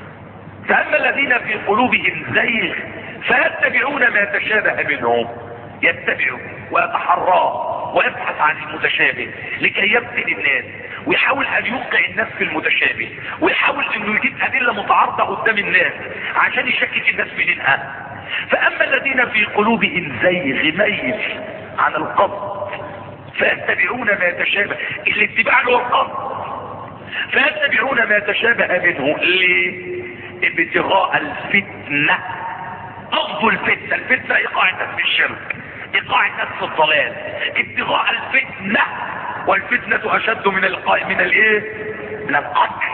فأما الذين في قلوبهم زيغ فيتبعون ما تشابه منه يتبعه ويتحراه ويبحث عن المتشابه لكي يفتن الناس، ويحاول ان يوقع الناس في المتشابه، ويحاول انه يجيب ادله متعارضه قدام الناس عشان يشكك الناس منها. فاما الذين في قلوبهم زيغ ميل عن القصد فيتبعون ما يتشابه، الاتباع له القصد، فيتبعون ما يتشابه منه. ليه؟ ابتغاء الفتنه. قصد الفتنه، الفتنه ايقاع الناس في الشرك، ايقاع الناس في الضلال، ابتغاء الفتنه، والفتنه اشد من الايه؟ من القتل.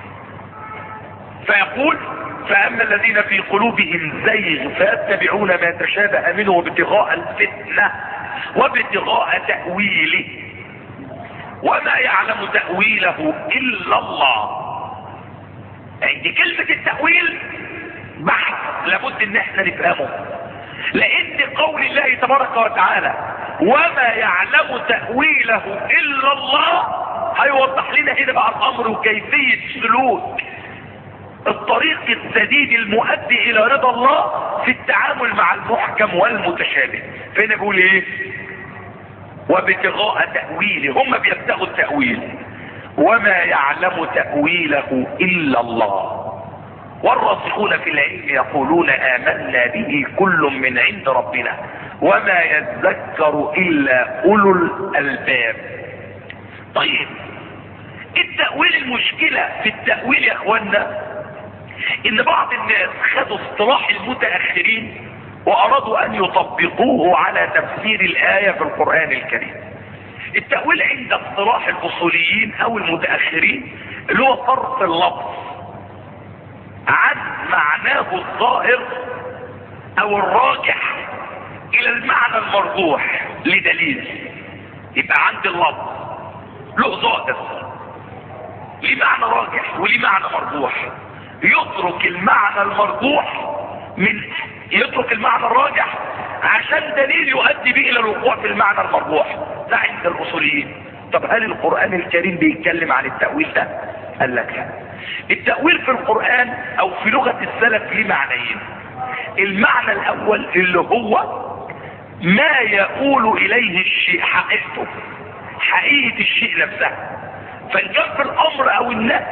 فيقول فاما الذين في قلوبهم زيغ فيتبعون ما تشابه منه ابتغاء الفتنه وابتغاء تاويله وما يعلم تاويله الا الله. عند كلمه التاويل بحث لابد ان احنا نفهمه، لان قول الله تبارك وتعالى وما يعلم تاويله الا الله هيوضح لنا هنا بقى الامر وكيفيه سلوك الطريق السديد المؤدي الى رضا الله في التعامل مع المحكم والمتشابه. فهنا بيقول ايه؟ وابتغاء تأويله، هم بيبتغوا التأويل، وما يعلم تأويله الا الله. والراسخون في العلم يقولون آمنا به كل من عند ربنا وما يذكر الا اولو الالباب. طيب التأويل، المشكلة في التأويل يا اخوانا ان بعض الناس خدوا اصطلاح المتأخرين وارادوا ان يطبقوه على تفسير الآية في القرآن الكريم. التأويل عند اصطلاح الاصوليين او المتأخرين اللي هو صرف اللفظ عن معناه الظاهر او الراجح الى المعنى المرجوح لدليل. يبقى عند اللفظ له ظاهر ليه معنى راجح وليه معنى مرجوح، يترك المعنى المرجوح يترك المعنى الراجح عشان دليل يؤدي به الى الوقوع في المعنى المرجوح. ده عند الاصوليين. طب هل القرآن الكريم بيتكلم عن التأويل ده؟ قال لك لا. التأويل في القرآن او في لغة السلف ليه معنيين. المعنى الاول اللي هو ما يقول اليه الشيء، حقيقته، حقيقة الشيء نفسها، فان كان في الامر او النهي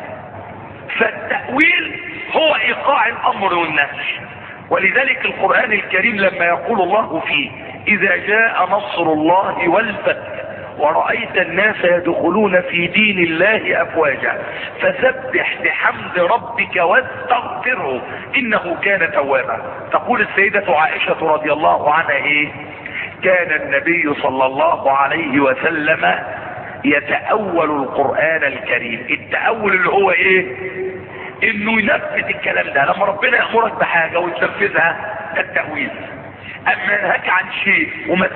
فالتأويل هو ايقاع الامر والنهي. ولذلك القرآن الكريم لما يقول الله فيه اذا جاء نصر الله والفتح ورأيت الناس يدخلون في دين الله افواجا فسبح بحمد ربك واستغفره انه كان توابا. تقول السيدة عائشة رضي الله عنها ايه؟ كان النبي صلى الله عليه وسلم يتأول القرآن الكريم. التأول اللي هو ايه؟ انه ينفذ الكلام ده. لما ربنا يأمرك بحاجة وتنفذها ده التأويل. اما ينهاك عن شيء وما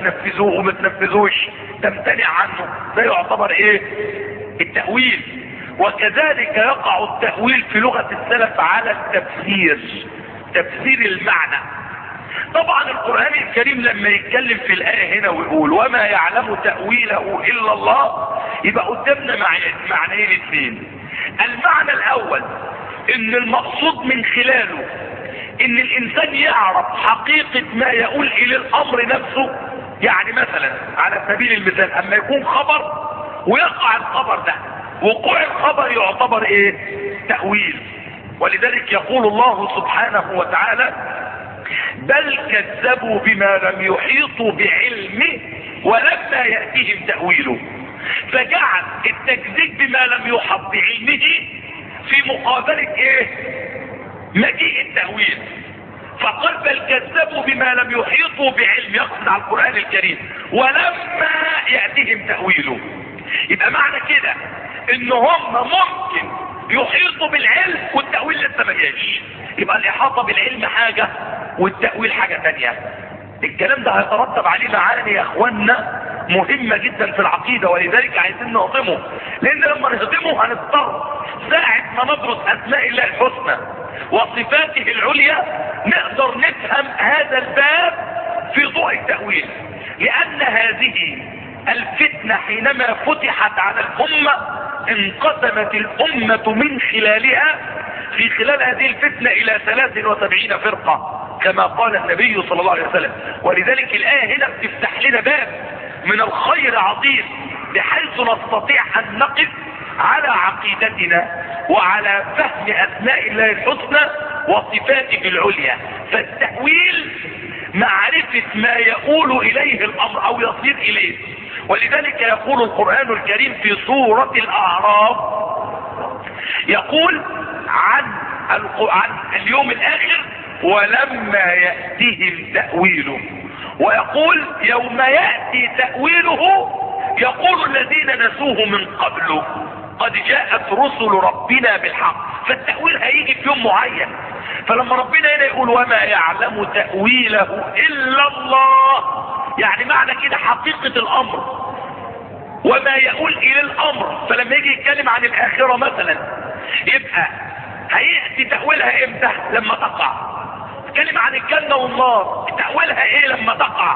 تنفذوش تمتنع عنه ده يعتبر ايه؟ التأويل. وكذلك يقع التأويل في لغة السلف على التفسير، تفسير المعنى. طبعا القرآن الكريم لما يتكلم في الآية هنا ويقول وما يعلم تأويله إلا الله، يبقى قدامنا معنيين اثنين. المعنى الأول إن المقصود من خلاله إن الإنسان يعرف حقيقة ما يقول إلى الأمر نفسه. يعني مثلا على سبيل المثال اما يكون خبر ويقع الخبر ده، وقوع الخبر يعتبر ايه؟ تأويل. ولذلك يقول الله سبحانه وتعالى بل كذبوا بما لم يحيطوا بعلمه ولما يأتيهم تأويله. فجعل التكذيب بما لم يحط بعلمه في مقابلة ايه؟ مجيء التأويل. فقال بل كذبوا بما لم يحيطوا بعلم، يقصد على القرآن الكريم، ولما يأتيهم تأويله. يبقى معنى كده ان هم ممكن يحيطوا بالعلم والتأويل لسه ما جاش. يبقى الإحاطة بالعلم حاجة والتأويل حاجة تانية. الكلام ده هيترتب عليه معاني يا اخوانا مهمة جدا في العقيدة، ولذلك عايزين نهضمه، لان لما نهضمه هنضطر ساعة ما ندرس اسماء الله الحسنى وصفاته العليا نقدر نفهم هذا الباب في ضوء التأويل. لان هذه الفتنة حينما فتحت على الامة انقسمت الامة من خلالها في خلال هذه الفتنة الى 73 فرقة. كما قال النبي صلى الله عليه وسلم. ولذلك الآية هنا بتفتح لنا باب من الخير عظيم، بحيث نستطيع أن نقف على عقيدتنا وعلى فهم أسماء الله الحسنى وصفاته العليا. فالتأويل معرفة ما يقول إليه الأمر أو يصير إليه. ولذلك يقول القرآن الكريم في سورة الأعراف، يقول عن اليوم الآخر: ولما يأتيهم تأويله. ويقول: يوم يأتي تأويله يقول الذين نسوه من قبل قد جاءت رسل ربنا بالحق. فالتأويل هيجي في يوم معين. فلما ربنا هنا يقول: وما يعلم تأويله إلا الله، يعني معنى كده حقيقة الأمر وما يقول إلى الأمر. فلما يجي يتكلم عن الآخرة مثلا، يبقى هيأتي تأويلها إمتى؟ لما تقع. يتكلم عن الجنة والنار، تأويلها إيه لما تقع؟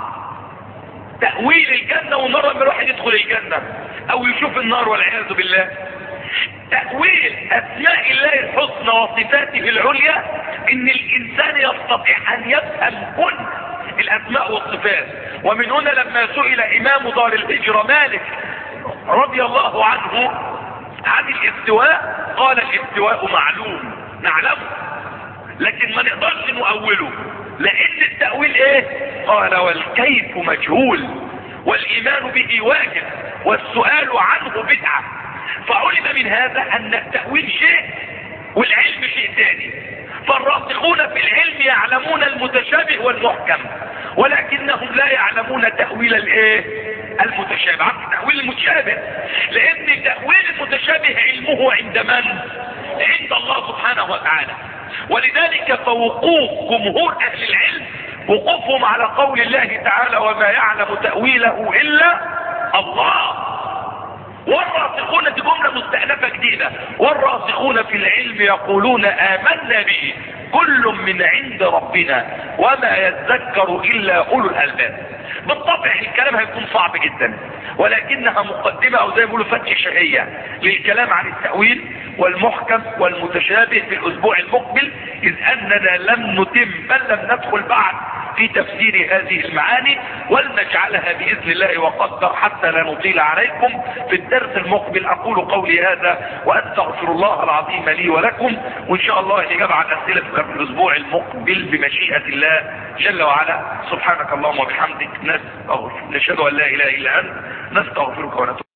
تأويل الجنة والنار لما الواحد يدخل الجنة أو يشوف النار والعياذ بالله. تأويل أسماء الله الحسنى وصفاته العليا إن الإنسان يستطيع أن يفهم كل الأسماء والصفات. ومن هنا لما سئل إمام دار الهجرة مالك رضي الله عنه عن الاستواء، قال: الاستواء معلوم نعلمه لكن ما نقدرش نؤوله، لأن التأويل إيه؟ قال: والكيف مجهول والإيمان به واجب والسؤال عنه بدعة. فعلم من هذا أن التأويل شيء والعلم شيء ثاني. فالراسخون في العلم يعلمون المتشابه والمحكم، ولكنهم لا يعلمون تأويل الايه؟ المتشابه. عن تأويل المتشابه، لأن تأويل المتشابه علمه عند من؟ عند الله سبحانه وتعالى. ولذلك فوقوف جمهور أهل العلم وقوفهم على قول الله تعالى: وما يعلم تأويله إلا الله. والراسخون، دي جملة مستأنفة جديدة، والراسخون في العلم يقولون آمنا به كل من عند ربنا وما يذكر إلا أولو الألباب. بالطبع الكلام هيكون صعب جدا، ولكنها مقدمة او زي ما بيقولوا فتح شهية للكلام عن التأويل والمحكم والمتشابه في الاسبوع المقبل، اذ اننا لم نتم بل لم ندخل بعد في تفسير هذه المعاني، ولنجعلها بإذن الله وقدر حتى لا نطيل عليكم في الدرس المقبل. أقول قولي هذا وأستغفر الله العظيم لي ولكم، وإن شاء الله نجاب عن أسئلتك في الأسبوع المقبل بمشيئة الله جل وعلا. سبحانك اللهم وبحمدك نشهد أن لا إله إلا أنت، نستغفرك ونتوب